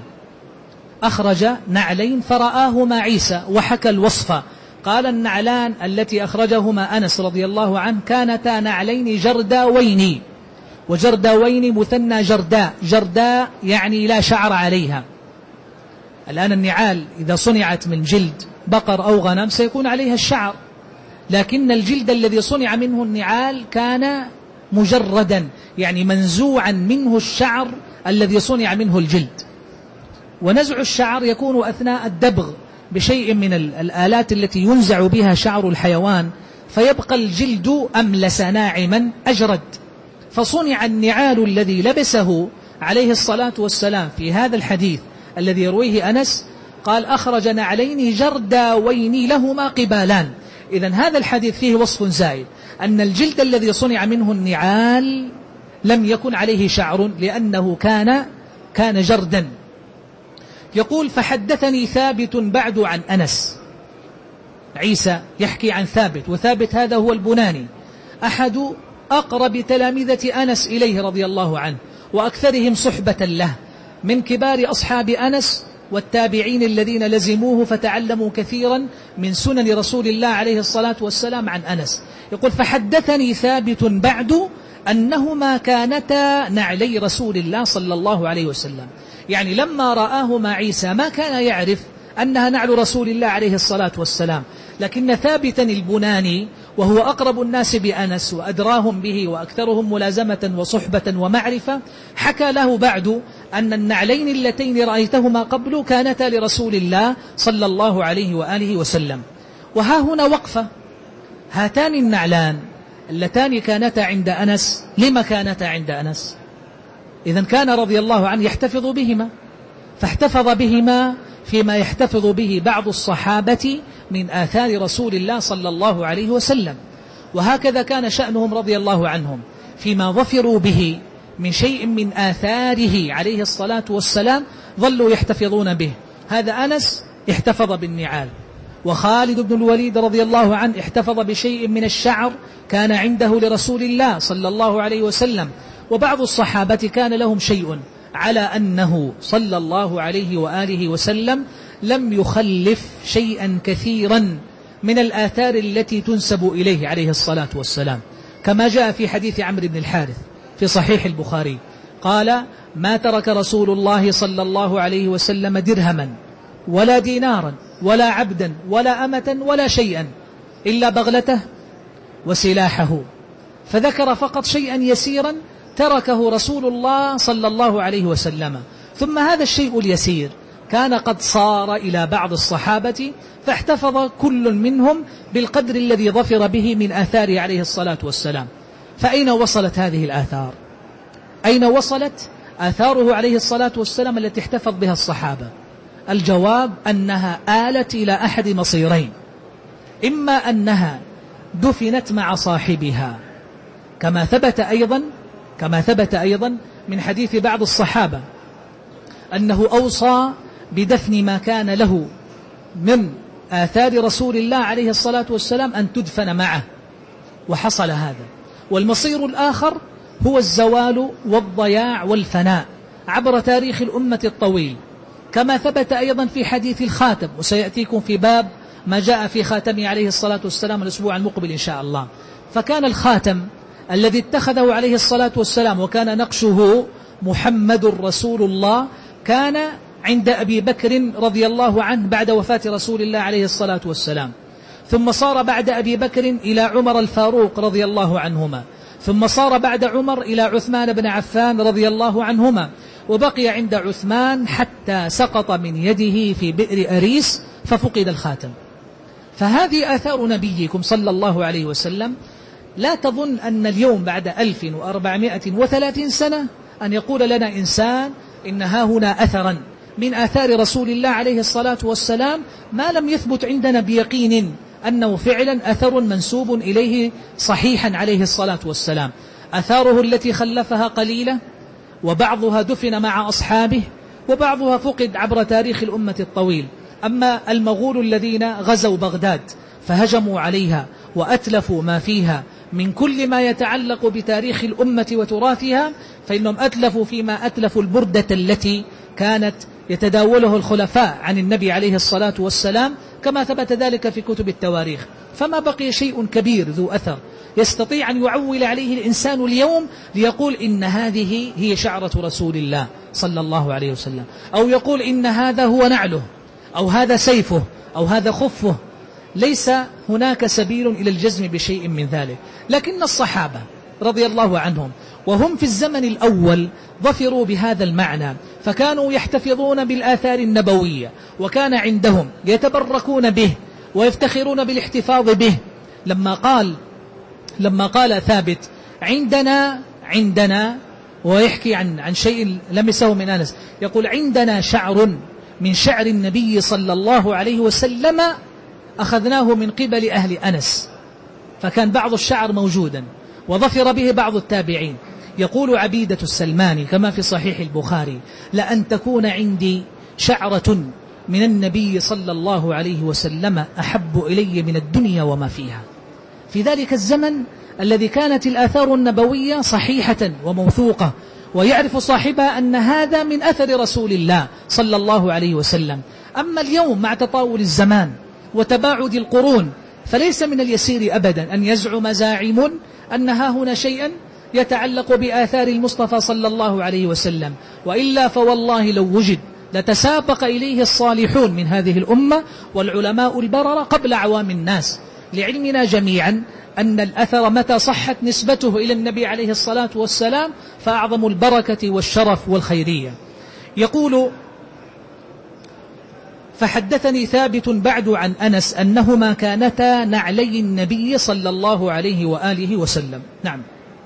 أخرج نعلين فرآهما عيسى وحكى الوصف، قال النعلان التي أخرجهما أنس رضي الله عنه كانتا نعلين جرداوين، وجرداوين مثنى جرداء، جرداء يعني لا شعر عليها. الآن النعال إذا صنعت من جلد بقر أو غنم سيكون عليها الشعر، لكن الجلد الذي صنع منه النعال كان مجردا، يعني منزوعا منه الشعر الذي صنع منه الجلد. ونزع الشعر يكون أثناء الدبغ بشيء من الآلات التي ينزع بها شعر الحيوان، فيبقى الجلد أملس ناعما أجرد. فصنع النعال الذي لبسه عليه الصلاة والسلام في هذا الحديث الذي يرويه أنس، قال أخرج نعلين جرداوين لهما قبالان. إذن هذا الحديث فيه وصف زائد، أن الجلد الذي صنع منه النعال لم يكن عليه شعر لأنه كان كان جردا. يقول فحدثني ثابت بعد عن أنس. عيسى يحكي عن ثابت، وثابت هذا هو البناني أحد أقرب تلامذة أنس إليه رضي الله عنه، وأكثرهم صحبة له، من كبار أصحاب أنس والتابعين الذين لزموه فتعلموا كثيرا من سنن رسول الله عليه الصلاة والسلام عن أنس. يقول فحدثني ثابت بعد أنهما كانتا نعلي رسول الله صلى الله عليه وسلم، يعني لما رآهما عيسى ما كان يعرف أنها نعل رسول الله عليه الصلاة والسلام، لكن ثابتا البناني وهو أقرب الناس بأنس وأدراهم به وأكثرهم ملازمة وصحبة ومعرفة، حكى له بعد أن النعلين اللتين رأيتهما قبل كانتا لرسول الله صلى الله عليه وآله وسلم. وها هنا وقفة، هاتان النعلان اللتان كانتا عند أنس لما كانتا عند أنس؟ إذن كان رضي الله عنه يحتفظ بهما، فاحتفظ بهما فيما يحتفظ به بعض الصحابة من آثار رسول الله صلى الله عليه وسلم. وهكذا كان شأنهم رضي الله عنهم فيما ظفروا به من شيء من آثاره عليه الصلاة والسلام ظلوا يحتفظون به. هذا أنس احتفظ بالنعال، وخالد بن الوليد رضي الله عنه احتفظ بشيء من الشعر كان عنده لرسول الله صلى الله عليه وسلم. وبعض الصحابة كان لهم شيء على أنه صلى الله عليه وآله وسلم لم يخلف شيئا كثيرا من الآثار التي تنسب إليه عليه الصلاة والسلام، كما جاء في حديث عمرو بن الحارث في صحيح البخاري قال ما ترك رسول الله صلى الله عليه وسلم درهما ولا دينارا ولا عبدا ولا أمة ولا شيئا إلا بغلته وسلاحه، فذكر فقط شيئا يسيرا تركه رسول الله صلى الله عليه وسلم. ثم هذا الشيء اليسير كان قد صار إلى بعض الصحابة، فاحتفظ كل منهم بالقدر الذي ظفر به من آثاره عليه الصلاة والسلام. فأين وصلت هذه الآثار؟ أين وصلت آثاره عليه الصلاة والسلام التي احتفظ بها الصحابة؟ الجواب أنها آلت إلى أحد مصيرين، إما أنها دفنت مع صاحبها كما ثبت أيضا كما ثبت أيضا من حديث بعض الصحابة أنه أوصى بدفن ما كان له من آثار رسول الله عليه الصلاة والسلام أن تدفن معه، وحصل هذا. والمصير الآخر هو الزوال والضياع والفناء عبر تاريخ الأمة الطويل، كما ثبت أيضا في حديث الخاتم، وسيأتيكم في باب ما جاء في خاتمه عليه الصلاة والسلام الأسبوع المقبل إن شاء الله. فكان الخاتم الذي اتخذه عليه الصلاة والسلام وكان نقشه محمد رسول الله كان عند أبي بكر رضي الله عنه بعد وفاة رسول الله عليه الصلاة والسلام، ثم صار بعد أبي بكر إلى عمر الفاروق رضي الله عنهما، ثم صار بعد عمر إلى عثمان بن عفان رضي الله عنهما، وبقي عند عثمان حتى سقط من يده في بئر أريس ففقد الخاتم. فهذه آثار نبيكم صلى الله عليه وسلم. لا تظن أن اليوم بعد ألف وأربعمائة وثلاثين سنة أن يقول لنا إنسان إن ها هنا أثرا من آثار رسول الله عليه الصلاة والسلام ما لم يثبت عندنا بيقين أنه فعلا أثر منسوب إليه صحيحا عليه الصلاة والسلام. أثاره التي خلفها قليلة، وبعضها دفن مع أصحابه، وبعضها فقد عبر تاريخ الأمة الطويل. أما المغول الذين غزوا بغداد فهجموا عليها وأتلفوا ما فيها من كل ما يتعلق بتاريخ الأمة وتراثها، فإنهم أتلفوا فيما أتلفوا البردة التي كانت يتداوله الخلفاء عن النبي عليه الصلاة والسلام، كما ثبت ذلك في كتب التواريخ. فما بقي شيء كبير ذو أثر يستطيع أن يعول عليه الإنسان اليوم ليقول إن هذه هي شعرة رسول الله صلى الله عليه وسلم، أو يقول إن هذا هو نعله، أو هذا سيفه، أو هذا خفه. ليس هناك سبيل إلى الجزم بشيء من ذلك. لكن الصحابة رضي الله عنهم، وهم في الزمن الأول ظفروا بهذا المعنى، فكانوا يحتفظون بالآثار النبوية، وكان عندهم يتبركون به ويفتخرون بالاحتفاظ به. لما قال لما قال ثابت عندنا عندنا ويحكي عن عن شيء لمسه من أنس، يقول عندنا شعر من شعر النبي صلى الله عليه وسلم أخذناه من قبل أهل أنس، فكان بعض الشعر موجودا وظفر به بعض التابعين. يقول عبيدة السلماني كما في صحيح البخاري: لأن تكون عندي شعرة من النبي صلى الله عليه وسلم أحب إلي من الدنيا وما فيها. في ذلك الزمن الذي كانت الآثار النبوية صحيحة وموثوقة، ويعرف صاحبها أن هذا من أثر رسول الله صلى الله عليه وسلم. أما اليوم مع تطاول الزمان وتباعد القرون، فليس من اليسير أبدا أن يزعم زاعم أن ها هنا شيئا يتعلق بآثار المصطفى صلى الله عليه وسلم، وإلا فوالله لو وجد لتسابق إليه الصالحون من هذه الأمة والعلماء البررة قبل عوام الناس، لعلمنا جميعا أن الأثر متى صحت نسبته إلى النبي عليه الصلاة والسلام فأعظم البركة والشرف والخيرية. يقول: فحدثني ثابت بعد عن أنس أنهما كانتا نعلي النبي صلى الله عليه وآله وسلم. نعم.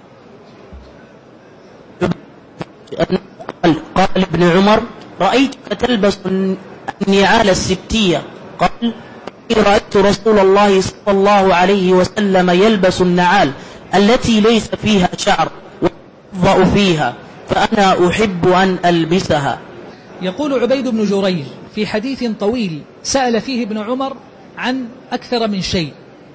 قال ابن عمر: رأيتك تلبس النعال السبتية. قال: رأيت رسول الله صلى الله عليه وسلم يلبس النعال التي ليس فيها شعر ويضأ فيها، فأنا أحب أن ألبسها. يقول عبيد بن جريج في حديث طويل سأل فيه ابن عمر عن أكثر من شيء.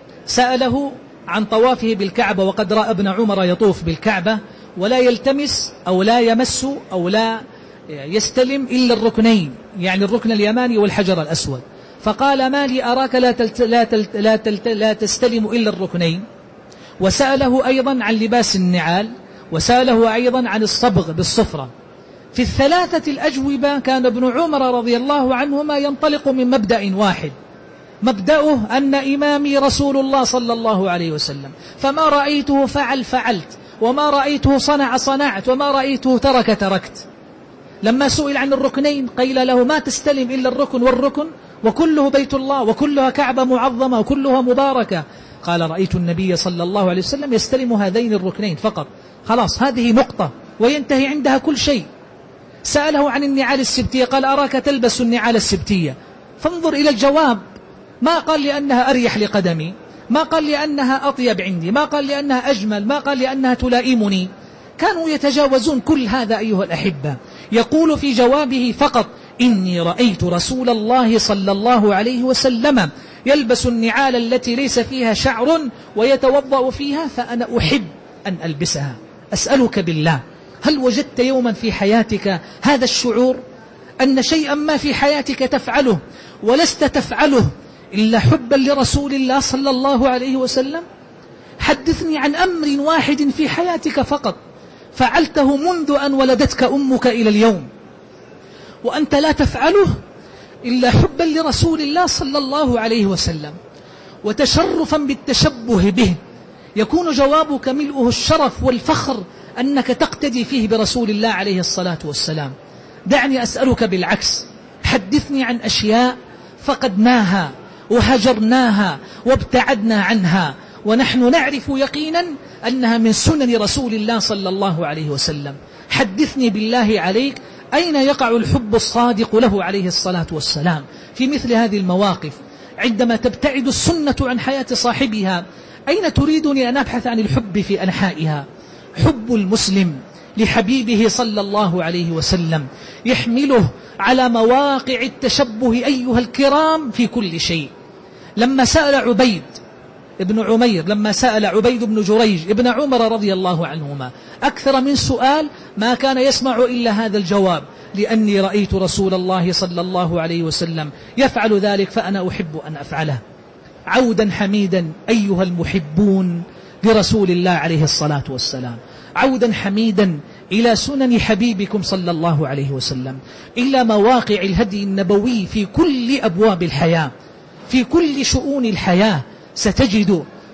سأله عن طوافه بالكعبة، وقد رأى ابن عمر يطوف بالكعبة ولا يلتمس أو لا يمس أو لا يستلم إلا الركنين، يعني الركن اليماني والحجر الأسود، فقال: ما لي أراك لا, تلت لا, تلت لا, تلت لا تستلم إلا الركنين. وسأله أيضا عن لباس النعال، وسأله أيضا عن الصبغ بالصفرة. في الثلاثة الأجوبة كان ابن عمر رضي الله عنهما ينطلق من مبدأ واحد، مبدأه أن إمامي رسول الله صلى الله عليه وسلم، فما رأيته فعل فعلت، وما رأيته صنع صنعت، وما رأيته ترك تركت. لما سئل عن الركنين قيل له: ما تستلم إلا الركن والركن، وكله بيت الله، وكلها كعبة معظمة، وكلها مباركة. قال: رأيت النبي صلى الله عليه وسلم يستلم هذين الركنين فقط، خلاص هذه نقطة وينتهي عندها كل شيء. سأله عن النعال السبتية، قال: أراك تلبس النعال السبتية. فانظر إلى الجواب، ما قال لأنها أريح لقدمي، ما قال لأنها أطيب عندي، ما قال لأنها أجمل، ما قال لأنها تلائمني. كانوا يتجاوزون كل هذا أيها الأحبة. يقول في جوابه فقط: إني رأيت رسول الله صلى الله عليه وسلم يلبس النعال التي ليس فيها شعر ويتوضأ فيها، فأنا أحب أن ألبسها. أسألك بالله، هل وجدت يوما في حياتك هذا الشعور أن شيئا ما في حياتك تفعله ولست تفعله إلا حبا لرسول الله صلى الله عليه وسلم؟ حدثني عن أمر واحد في حياتك فقط فعلته منذ أن ولدتك أمك إلى اليوم وأنت لا تفعله إلا حبا لرسول الله صلى الله عليه وسلم وتشرفا بالتشبه به. يكون جوابك ملؤه الشرف والفخر أنك تقتدي فيه برسول الله عليه الصلاة والسلام. دعني أسألك بالعكس، حدثني عن أشياء فقدناها وهجرناها وابتعدنا عنها ونحن نعرف يقينا أنها من سنن رسول الله صلى الله عليه وسلم. حدثني بالله عليك أين يقع الحب الصادق له عليه الصلاة والسلام في مثل هذه المواقف؟ عندما تبتعد السنة عن حياة صاحبها، أين تريدني أن أبحث عن الحب في أنحائها؟ حب المسلم لحبيبه صلى الله عليه وسلم يحمله على مواقع التشبه أيها الكرام في كل شيء. لما سأل عبيد ابن عمير لما سأل عبيد بن جريج ابن عمر رضي الله عنهما أكثر من سؤال ما كان يسمع إلا هذا الجواب: لأني رأيت رسول الله صلى الله عليه وسلم يفعل ذلك فأنا أحب أن أفعله. عودا حميدا أيها المحبون لرسول الله عليه الصلاة والسلام، عودا حميدا إلى سنن حبيبكم صلى الله عليه وسلم، إلى مواقع الهدي النبوي في كل أبواب الحياة، في كل شؤون الحياة ستجد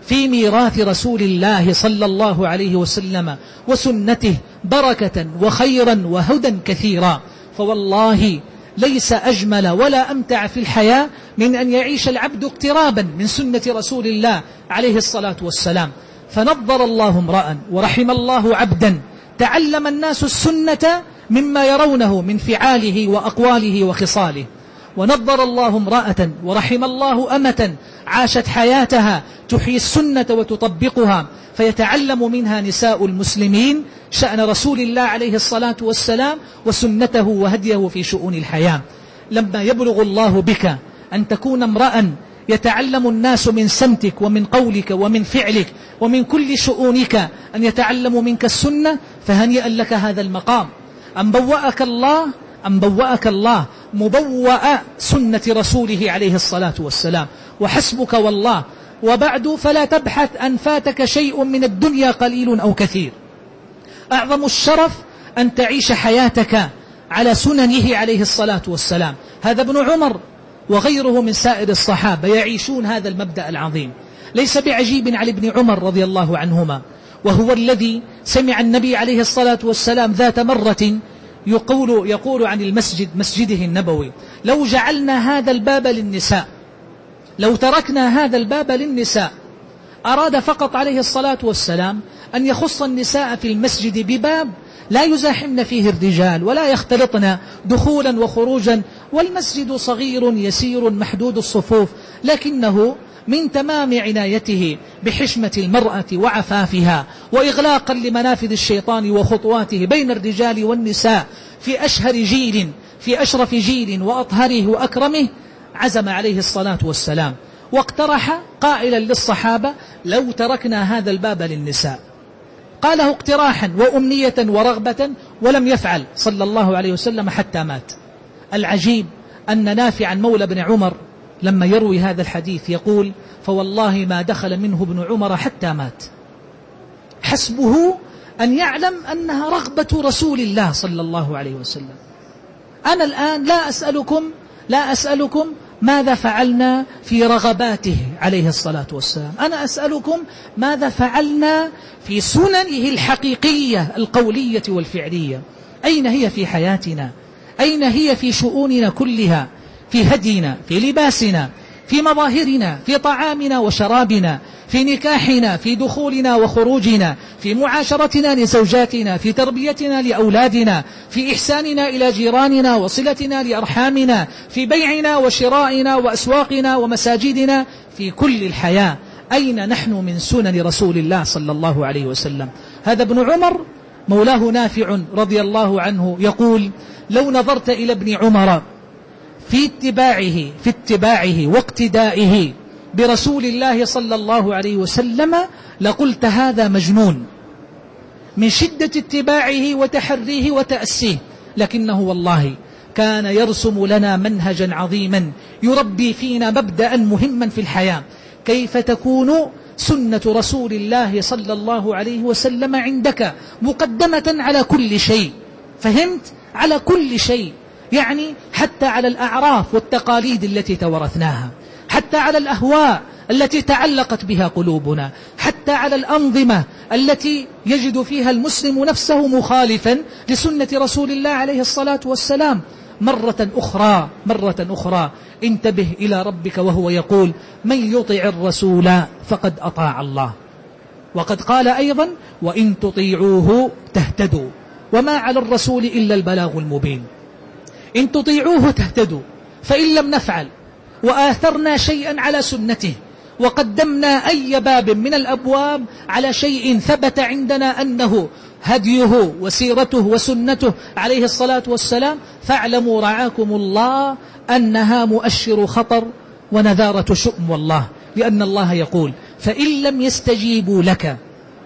في ميراث رسول الله صلى الله عليه وسلم وسنته بركة وخيرا وهدى كثيرا. فوالله ليس أجمل ولا أمتع في الحياة من أن يعيش العبد اقترابا من سنة رسول الله عليه الصلاة والسلام. فنظر الله امرأ ورحم الله عبدا تعلم الناس السنة مما يرونه من فعاله وأقواله وخصاله، ونظر الله امرأة ورحم الله أمة عاشت حياتها تحيي السنة وتطبقها، فيتعلم منها نساء المسلمين شأن رسول الله عليه الصلاة والسلام وسنته وهديه في شؤون الحياة. لما يبلغ الله بك أن تكون امرأ يتعلم الناس من سمتك ومن قولك ومن فعلك ومن كل شؤونك أن يتعلموا منك السنة، فهنيئا لك هذا المقام. أن بوأك الله أن بوأك الله مبوأ سنة رسوله عليه الصلاة والسلام، وحسبك والله. وبعد فلا تبحث أن فاتك شيء من الدنيا قليل أو كثير. أعظم الشرف أن تعيش حياتك على سننه عليه الصلاة والسلام. هذا ابن عمر وغيره من سائر الصحابة يعيشون هذا المبدأ العظيم. ليس بعجيب على ابن عمر رضي الله عنهما، وهو الذي سمع النبي عليه الصلاة والسلام ذات مرة يقول, يقول عن المسجد مسجده النبوي: لو جعلنا هذا الباب للنساء، لو تركنا هذا الباب للنساء. أراد فقط عليه الصلاة والسلام أن يخص النساء في المسجد بباب لا يزاحمن فيه الرجال ولا يختلطن دخولا وخروجا، والمسجد صغير يسير محدود الصفوف، لكنه من تمام عنايته بحشمة المرأة وعفافها وإغلاقا لمنافذ الشيطان وخطواته بين الرجال والنساء في أشهر جيل في أشرف جيل وأطهره وأكرمه، عزم عليه الصلاة والسلام واقترح قائلا للصحابة: لو تركنا هذا الباب للنساء. قاله اقتراحا وأمنية ورغبة، ولم يفعل صلى الله عليه وسلم حتى مات. العجيب أن نافعا مولى بن عمر لما يروي هذا الحديث يقول: فوالله ما دخل منه ابن عمر حتى مات. حسبه أن يعلم أنها رغبة رسول الله صلى الله عليه وسلم. أنا الآن لا أسألكم لا أسألكم ماذا فعلنا في رغباته عليه الصلاة والسلام، أنا أسألكم ماذا فعلنا في سننه الحقيقية القولية والفعلية. أين هي في حياتنا؟ أين هي في شؤوننا كلها؟ في هدينا، في لباسنا، في مظاهرنا، في طعامنا وشرابنا، في نكاحنا، في دخولنا وخروجنا، في معاشرتنا لزوجاتنا، في تربيتنا لأولادنا، في إحساننا إلى جيراننا وصلتنا لأرحامنا، في بيعنا وشرائنا وأسواقنا ومساجدنا، في كل الحياة. أين نحن من سنن رسول الله صلى الله عليه وسلم؟ هذا ابن عمر مولاه نافع رضي الله عنه يقول: لو نظرت إلى ابن عمر في اتباعه في اتباعه واقتدائه برسول الله صلى الله عليه وسلم لقلت هذا مجنون من شدة اتباعه وتحريه وتأسيه، لكنه والله كان يرسم لنا منهجا عظيما يربي فينا مبدأ مهما في الحياة: كيف تكون سنة رسول الله صلى الله عليه وسلم عندك مقدمة على كل شيء. فهمت؟ على كل شيء، يعني حتى على الأعراف والتقاليد التي تورثناها، حتى على الأهواء التي تعلقت بها قلوبنا، حتى على الأنظمة التي يجد فيها المسلم نفسه مخالفا لسنة رسول الله عليه الصلاة والسلام. مرة أخرى مرة أخرى انتبه إلى ربك وهو يقول: من يطع الرسول فقد أطاع الله. وقد قال أيضا: وإن تطيعوه تهتدوا وما على الرسول إلا البلاغ المبين. إن تطيعوه تهتدوا، فإن لم نفعل وآثرنا شيئا على سنته وقدمنا أي باب من الأبواب على شيء ثبت عندنا أنه هديه وسيرته وسنته عليه الصلاة والسلام، فاعلموا رعاكم الله أنها مؤشر خطر ونذارة شؤم والله، لأن الله يقول: فإن لم يستجيبوا لك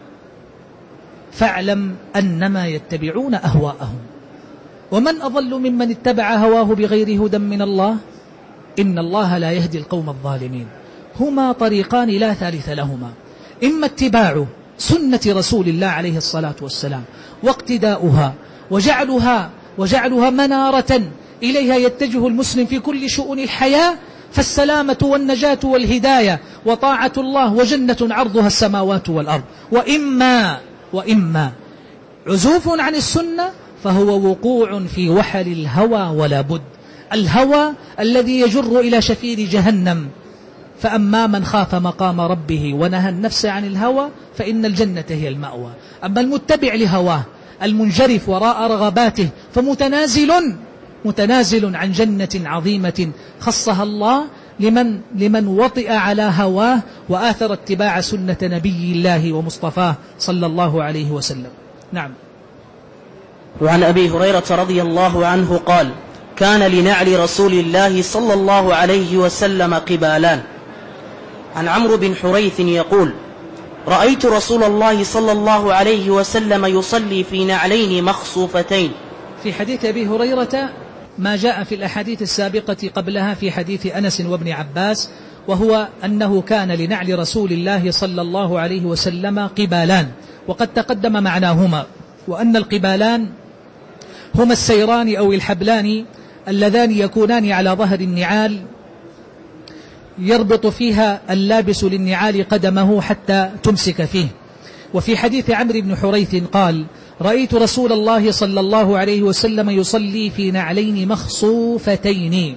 فاعلم أنما يتبعون أهواءهم ومن أضل ممن اتبع هواه بغير هدى من الله إن الله لا يهدي القوم الظالمين. هما طريقان لا ثالث لهما: إما اتباع سنة رسول الله عليه الصلاة والسلام واقتداؤها وجعلها, وجعلها منارة إليها يتجه المسلم في كل شؤون الحياة، فالسلامة والنجاة والهداية وطاعة الله وجنة عرضها السماوات والأرض. وإما وإما عزوف عن السنة فهو وقوع في وحل الهوى ولا بد، الهوى الذي يجر إلى شفير جهنم. فأما من خاف مقام ربه ونهى النفس عن الهوى فإن الجنة هي المأوى. أما المتبع لهواه المنجرف وراء رغباته فمتنازل متنازل عن جنة عظيمة خصها الله لمن, لمن وطئ على هواه وآثر اتباع سنة نبي الله ومصطفاه صلى الله عليه وسلم. نعم. وعن أبي هريرة رضي الله عنه قال: كان لنعل رسول الله صلى الله عليه وسلم قبالان. عن عمرو بن حريث يقول: رأيت رسول الله صلى الله عليه وسلم يصلي في نعلين مخصوفتين. في حديث أبي هريرة ما جاء في الأحاديث السابقة قبلها في حديث أنس وابن عباس، وهو أنه كان لنعل رسول الله صلى الله عليه وسلم قبالان، وقد تقدم معناهما، وأن القبالان هما السيران أو الحبلان اللذان يكونان على ظهر النعال يربط فيها اللابس للنعال قدمه حتى تمسك فيه. وفي حديث عمرو بن حريث قال: رأيت رسول الله صلى الله عليه وسلم يصلي في نعلين مخصوفتين.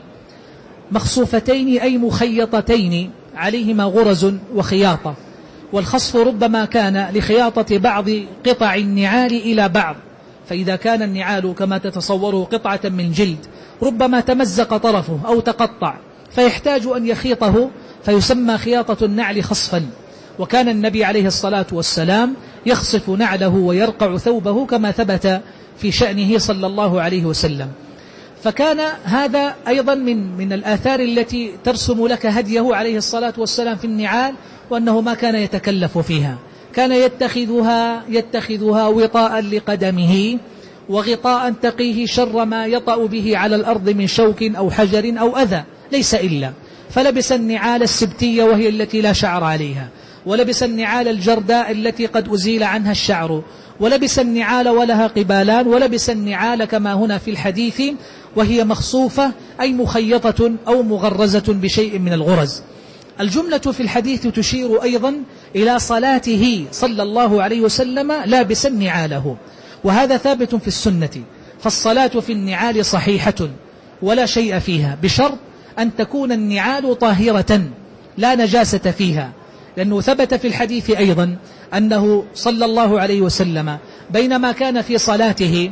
مخصوفتين أي مخيطتين عليهما غرز وخياطة، والخصف ربما كان لخياطة بعض قطع النعال إلى بعض، فإذا كان النعال كما تتصوره قطعة من جلد ربما تمزق طرفه أو تقطع فيحتاج أن يخيطه فيسمى خياطة النعل خصفا. وكان النبي عليه الصلاة والسلام يخصف نعله ويرقع ثوبه كما ثبت في شأنه صلى الله عليه وسلم. فكان هذا أيضا من, من الآثار التي ترسم لك هديه عليه الصلاة والسلام في النعال، وأنه ما كان يتكلف فيها، كان يتخذها, يتخذها وطاء لقدمه وغطاء تقيه شر ما يطأ به على الأرض من شوك أو حجر أو أذى، ليس إلا. فلبس النعال السبتية وهي التي لا شعر عليها، ولبس النعال الجرداء التي قد أزيل عنها الشعر، ولبس النعال ولها قبالان، ولبس النعال كما هنا في الحديث وهي مخصوفة أي مخيطة أو مغرزة بشيء من الغرز. الجملة في الحديث تشير أيضا إلى صلاته صلى الله عليه وسلم لابسا نعاله، وهذا ثابت في السنة. فالصلاة في النعال صحيحة ولا شيء فيها، بشرط أن تكون النعال طاهرة لا نجاسة فيها، لأنه ثبت في الحديث أيضا أنه صلى الله عليه وسلم بينما كان في صلاته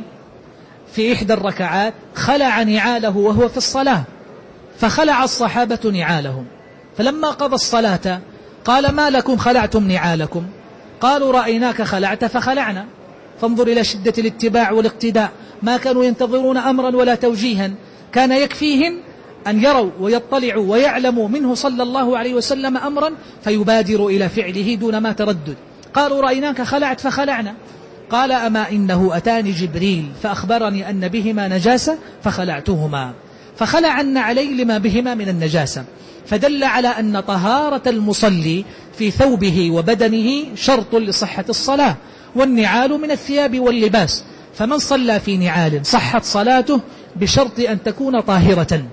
في إحدى الركعات خلع نعاله وهو في الصلاة، فخلع الصحابة نعالهم، فلما قضى الصلاة قال: ما لكم خلعتم نعالكم؟ قالوا: رأيناك خلعت فخلعنا. فانظر إلى شدة الاتباع والاقتداء، ما كانوا ينتظرون أمرا ولا توجيها، كان يكفيهم أن يروا ويطلعوا ويعلموا منه صلى الله عليه وسلم أمرا فيبادروا إلى فعله دون ما تردد. قالوا: رأيناك خلعت فخلعنا. قال: أما إنه أتاني جبريل فأخبرني أن بهما نجاسة فخلعتهما. فخلع النعلين لما بهما من النجاسة، فدل على أن طهارة المصلي في ثوبه وبدنه شرط لصحة الصلاة، والنعال من الثياب واللباس، فمن صلى في نعال صحت صلاته بشرط أن تكون طاهرة.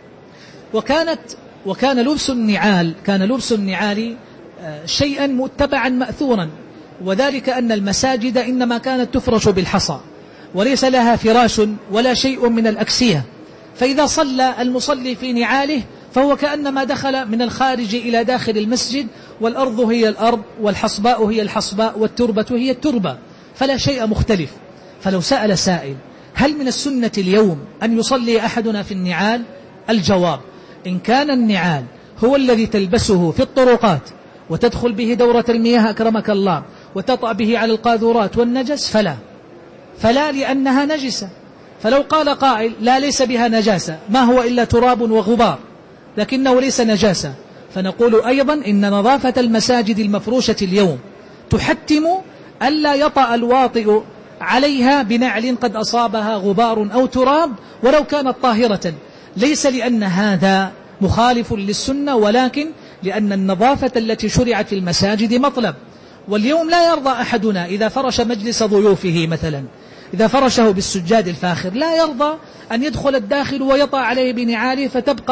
وكانت وكان لبس النعال كان لبس النعال شيئا متبعا مأثورا، وذلك أن المساجد إنما كانت تفرش بالحصى وليس لها فراش ولا شيء من الأكسية، فإذا صلى المصلي في نعاله فهو كأنما دخل من الخارج إلى داخل المسجد، والأرض هي الأرض والحصباء هي الحصباء والتربة هي التربة، فلا شيء مختلف. فلو سأل سائل: هل من السنة اليوم أن يصلي أحدنا في النعال؟ الجواب: إن كان النعال هو الذي تلبسه في الطرقات وتدخل به دورة المياه أكرمك الله وتطأ به على القاذورات والنجس فلا فلا لأنها نجسة. فلو قال قائل: لا ليس بها نجاسة، ما هو إلا تراب وغبار لكنه ليس نجاسة، فنقول أيضا إن نظافة المساجد المفروشة اليوم تحتم ألا يطأ الواطئ عليها بنعل قد أصابها غبار أو تراب ولو كانت طاهرة، ليس لأن هذا مخالف للسنة، ولكن لأن النظافة التي شرعت في المساجد مطلب. واليوم لا يرضى أحدنا إذا فرش مجلس ضيوفه مثلا، إذا فرشه بالسجاد الفاخر، لا يرضى أن يدخل الداخل ويطأ عليه بنعاله فتبقى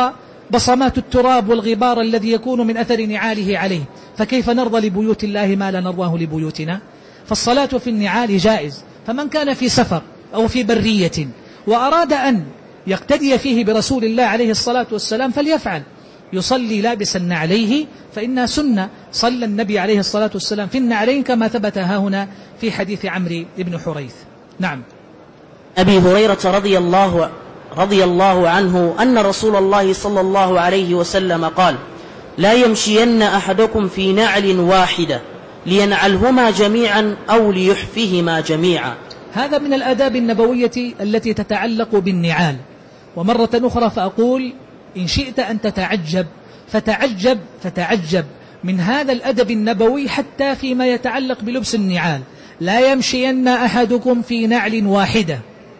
بصمات التراب والغبار الذي يكون من أثر نعاله عليه، فكيف نرضى لبيوت الله ما لا نرضاه لبيوتنا؟ فالصلاة في النعال جائز. فمن كان في سفر أو في برية وأراد أن يقتدي فيه برسول الله عليه الصلاة والسلام فليفعل، يصلي لابسا نعليه، فإنها سنة. صلى النبي عليه الصلاة والسلام في النعلين كما ثبت هنا في حديث عمرو بن حريث. نعم. أبي هريرة رضي الله, رضي الله عنه أن رسول الله صلى الله عليه وسلم قال: لا يمشين أحدكم في نعل واحدة لينعلهما جميعا أو ليحفهما جميعا. هذا من الآداب النبوية التي تتعلق بالنعال. ومرة أخرى فأقول إن شئت أن تتعجب فتعجب فتعجب من هذا الأدب النبوي حتى فيما يتعلق بلبس النعال. لا يمشين أحدكم في نعل واحدة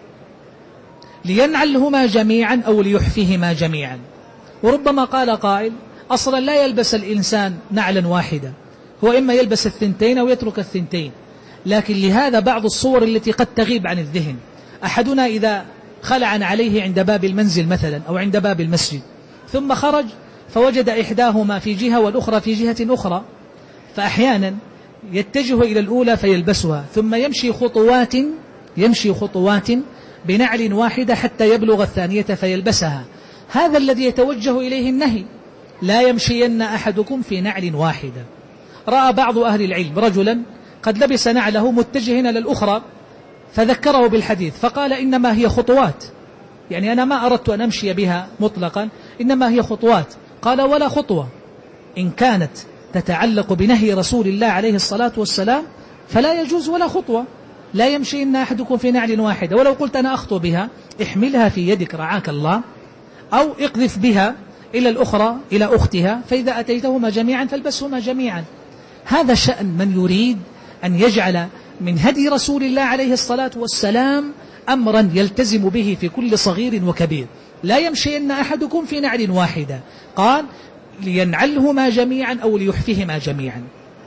لينعلهما جميعا أو ليحفهما جميعا. وربما قال قائل أصلا لا يلبس الإنسان نعلا واحدة، هو إما يلبس الثنتين أو يترك الثنتين، لكن لهذا بعض الصور التي قد تغيب عن الذهن. أحدنا إذا خلع عليه عند باب المنزل مثلا أو عند باب المسجد ثم خرج فوجد إحداهما في جهة والأخرى في جهة أخرى، فأحيانا يتجه إلى الأولى فيلبسها ثم يمشي خطوات يمشي خطوات بنعل واحدة حتى يبلغ الثانية فيلبسها. هذا الذي يتوجه إليه النهي: لا يمشين أحدكم في نعل واحدة. رأى بعض أهل العلم رجلا قد لبس نعله متجها إلى الأخرى فذكره بالحديث فقال إنما هي خطوات، يعني أنا ما أردت أن أمشي بها مطلقا، إنما هي خطوات. قال: ولا خطوة، إن كانت تتعلق بنهي رسول الله عليه الصلاة والسلام فلا يجوز ولا خطوة. لا يمشين أحدكم في نعل واحدة، ولو قلت أنا أخطو بها احملها في يدك رعاك الله، أو اقذف بها إلى الأخرى إلى أختها، فإذا أتيتهما جميعا فالبسهما جميعا. هذا شأن من يريد أن يجعل من هدي رسول الله عليه الصلاة والسلام أمرا يلتزم به في كل صغير وكبير. لا يمشين أحدكم في نعل واحدة، قال لينعلهما جميعا أو ليحفهما جميعا.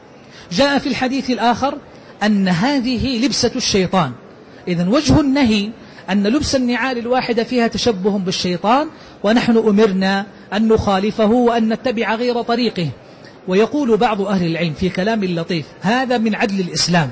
جاء في الحديث الآخر أن هذه لبسة الشيطان. إذن وجه النهي أن لبس النعال الواحدة فيها تشبه بالشيطان، ونحن أمرنا أن نخالفه وأن نتبع غير طريقه. ويقول بعض أهل العلم في كلام لطيف: هذا من عدل الإسلام،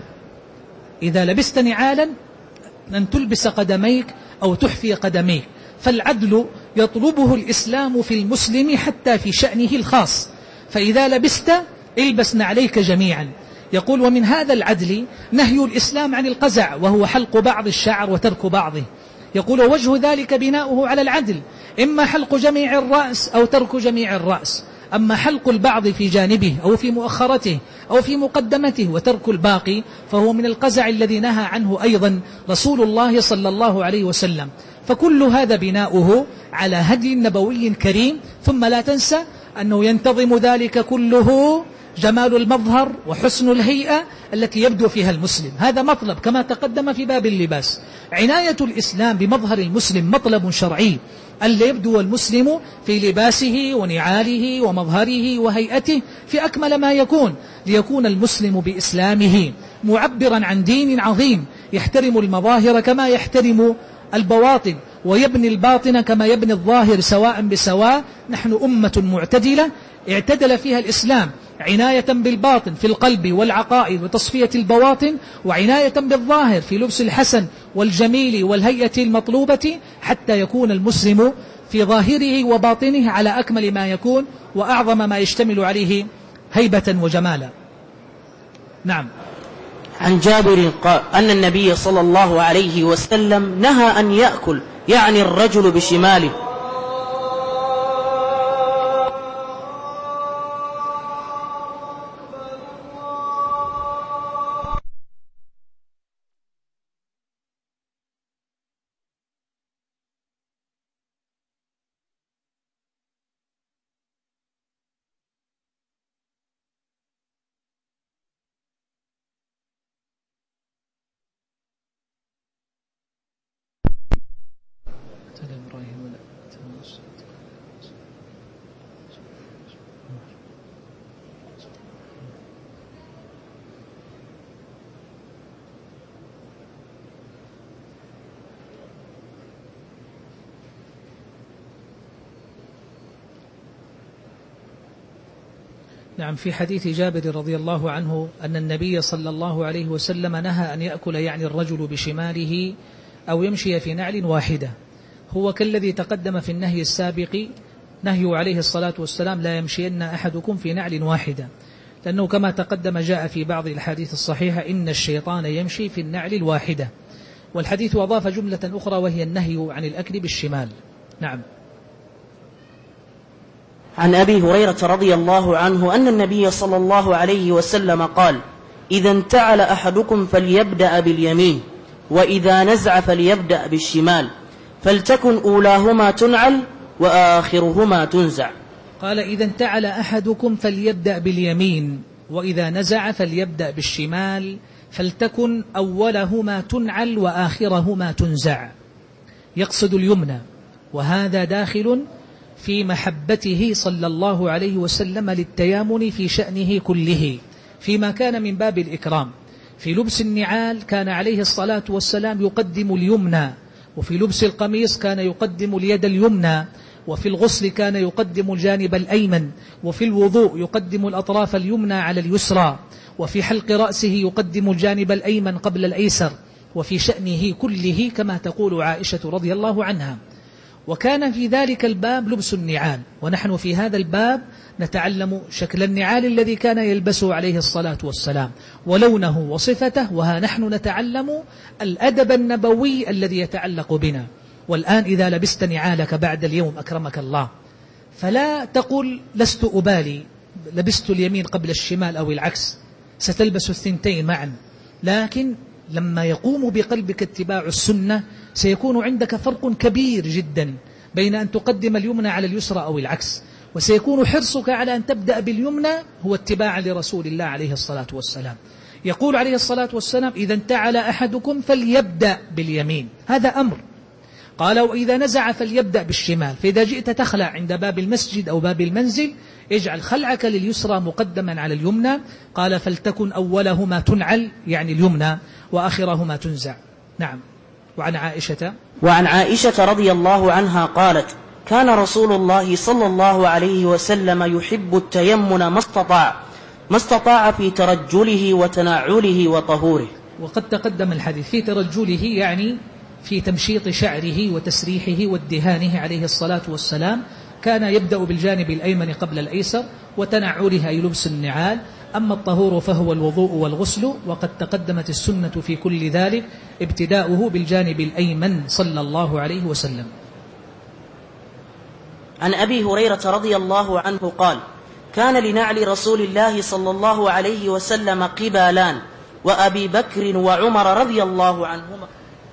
إذا لبست نعالا أن تلبس قدميك أو تحفي قدميك، فالعدل يطلبه الإسلام في المسلم حتى في شأنه الخاص. فإذا لبست البس نعليك جميعا. يقول: ومن هذا العدل نهي الإسلام عن القزع، وهو حلق بعض الشعر وترك بعضه. يقول: وجه ذلك بناؤه على العدل، إما حلق جميع الرأس أو ترك جميع الرأس. أما حلق البعض في جانبه أو في مؤخرته أو في مقدمته وترك الباقي فهو من القزع الذي نهى عنه أيضا رسول الله صلى الله عليه وسلم. فكل هذا بناؤه على هدي نبوي كريم. ثم لا تنسى أنه ينتظم ذلك كله جمال المظهر وحسن الهيئة التي يبدو فيها المسلم. هذا مطلب كما تقدم في باب اللباس. عناية الإسلام بمظهر المسلم مطلب شرعي، ألا يبدو المسلم في لباسه ونعاله ومظهره وهيئته في أكمل ما يكون، ليكون المسلم بإسلامه معبرا عن دين عظيم يحترم المظاهر كما يحترم البواطن، ويبني الباطن كما يبني الظاهر سواء بسواء. نحن أمة معتدلة اعتدل فيها الإسلام عناية بالباطن في القلب والعقائد وتصفية البواطن، وعناية بالظاهر في لبس الحسن والجميل والهيئة المطلوبة، حتى يكون المسلم في ظاهره وباطنه على أكمل ما يكون وأعظم ما يشتمل عليه هيبة وجمالا. نعم. عن جابر قال أن النبي صلى الله عليه وسلم نهى أن يأكل يعني الرجل بشماله. نعم، في حديث جابر رضي الله عنه أن النبي صلى الله عليه وسلم نهى أن يأكل يعني الرجل بشماله أو يمشي في نعل واحدة، هو كالذي تقدم في النهي السابق، نهي عليه الصلاة والسلام لا يمشين أحدكم في نعل واحدة، لأنه كما تقدم جاء في بعض الحديث الصحيحة إن الشيطان يمشي في النعل الواحدة، والحديث أضاف جملة أخرى وهي النهي عن الأكل بالشمال. نعم. عن أبي هريرة رضي الله عنه أن النبي صلى الله عليه وسلم قال: إذا انتعل أحدكم فليبدأ باليمين، وإذا نزع فليبدأ بالشمال، فلتكن أولاهما تنعل وآخرهما تنزع. قال: إذا انتعل أحدكم فليبدأ باليمين، وإذا نزع فليبدأ بالشمال، فلتكن أولهما تنعل وآخرهما تنزع. يقصد اليمنى، وهذا داخل في محبته صلى الله عليه وسلم للتيامن في شأنه كله، فيما كان من باب الإكرام. في لبس النعال كان عليه الصلاة والسلام يقدم اليمنى، وفي لبس القميص كان يقدم اليد اليمنى، وفي الغسل كان يقدم الجانب الأيمن، وفي الوضوء يقدم الأطراف اليمنى على اليسرى، وفي حلق رأسه يقدم الجانب الأيمن قبل الأيسر، وفي شأنه كله كما تقول عائشة رضي الله عنها. وكان في ذلك الباب لبس النعال، ونحن في هذا الباب نتعلم شكل النعال الذي كان يلبسه عليه الصلاة والسلام ولونه وصفته، وها نحن نتعلم الأدب النبوي الذي يتعلق بنا. والآن إذا لبست نعالك بعد اليوم أكرمك الله، فلا تقل لست أبالي لبست اليمين قبل الشمال أو العكس، ستلبس الثنتين معا، لكن لما يقوم بقلبك اتباع السنة سيكون عندك فرق كبير جدا بين أن تقدم اليمنى على اليسرى أو العكس، وسيكون حرصك على أن تبدأ باليمنى هو اتباعا لرسول الله عليه الصلاة والسلام. يقول عليه الصلاة والسلام: إذا انتعل أحدكم فليبدأ باليمين، هذا أمر. قال: وإذا نزع فليبدأ بالشمال، فإذا جئت تخلع عند باب المسجد أو باب المنزل اجعل خلعك لليسرى مقدما على اليمنى. قال: فلتكن أولهما تنعل يعني اليمنى وآخرهما تنزع. نعم. وعن عائشة وعن عائشة رضي الله عنها قالت: كان رسول الله صلى الله عليه وسلم يحب التيمن ما استطاع ما استطاع في ترجله وتنعله وطهوره. وقد تقدم الحديث في ترجله يعني في تمشيط شعره وتسريحه وادهانه عليه الصلاة والسلام، كان يبدأ بالجانب الأيمن قبل الأيسر، وتنعلها أي لبس النعال. أما الطهور فهو الوضوء والغسل، وقد تقدمت السنة في كل ذلك ابتداؤه بالجانب الأيمن صلى الله عليه وسلم. عن أبي هريرة رضي الله عنه قال: كان لنعل رسول الله صلى الله عليه وسلم قبالان، وأبي بكر وعمر رضي الله عنهما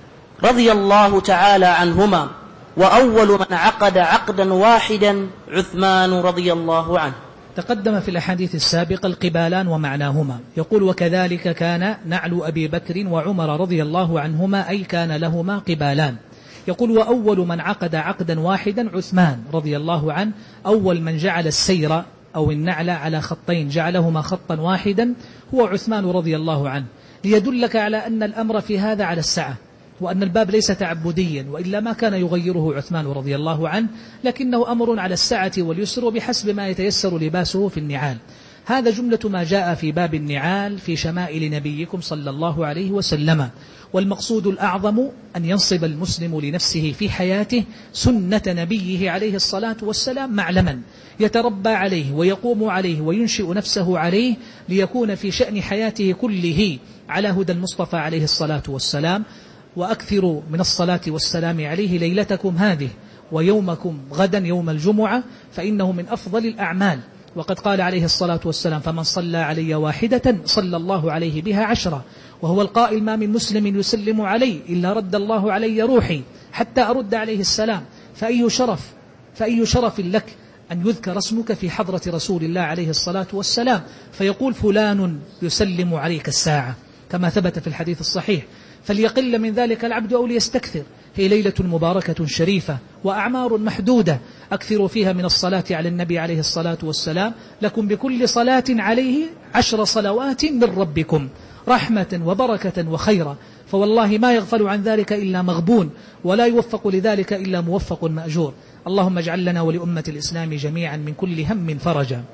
رضي الله تعالى عنهما، وأول من عقد عقدا واحدا عثمان رضي الله عنه. تقدم في الأحاديث السابقة القبالان ومعناهما. يقول: وكذلك كان نعل أبي بكر وعمر رضي الله عنهما، أي كان لهما قبالان. يقول: وأول من عقد عقدا واحدا عثمان رضي الله عنه، أول من جعل السير أو النعل على خطين جعلهما خطا واحدا هو عثمان رضي الله عنه، ليدلك على أن الأمر في هذا على السعة، وأن الباب ليس تعبديا، وإلا ما كان يغيره عثمان رضي الله عنه، لكنه أمر على السعة واليسر بحسب ما يتيسر لباسه في النعال. هذا جملة ما جاء في باب النعال في شمائل نبيكم صلى الله عليه وسلم. والمقصود الأعظم أن ينصب المسلم لنفسه في حياته سنة نبيه عليه الصلاة والسلام معلما يتربى عليه ويقوم عليه وينشئ نفسه عليه، ليكون في شأن حياته كله على هدى المصطفى عليه الصلاة والسلام. وأكثروا من الصلاة والسلام عليه ليلتكم هذه ويومكم غدا يوم الجمعة، فإنه من أفضل الأعمال. وقد قال عليه الصلاة والسلام: فمن صلى علي واحدة صلى الله عليه بها عشرة. وهو القائل: ما من مسلم يسلم علي إلا رد الله علي روحي حتى أرد عليه السلام. فأي شرف فأي شرف لك أن يذكر اسمك في حضرة رسول الله عليه الصلاة والسلام، فيقول: فلان يسلم عليك الساعة، كما ثبت في الحديث الصحيح. فليقل من ذلك العبد أو ليستكثر. هي ليلة مباركة شريفة وأعمار محدودة، أكثروا فيها من الصلاة على النبي عليه الصلاة والسلام، لكم بكل صلاة عليه عشر صلوات من ربكم رحمة وبركة وخيرا. فوالله ما يغفل عن ذلك إلا مغبون، ولا يوفق لذلك إلا موفق مأجور. اللهم اجعل لنا ولأمة الإسلام جميعا من كل هم فرجا.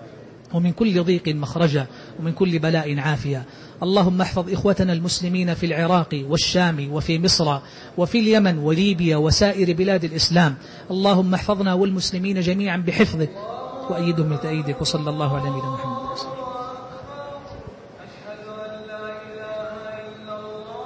ومن كل ضيق مخرجا، ومن كل بلاء عافية. اللهم احفظ إخوتنا المسلمين في العراق والشام وفي مصر وفي اليمن وليبيا وسائر بلاد الإسلام. اللهم احفظنا والمسلمين جميعا بحفظك وأيدهم بتأييدك. وصلى الله على نبينا محمد.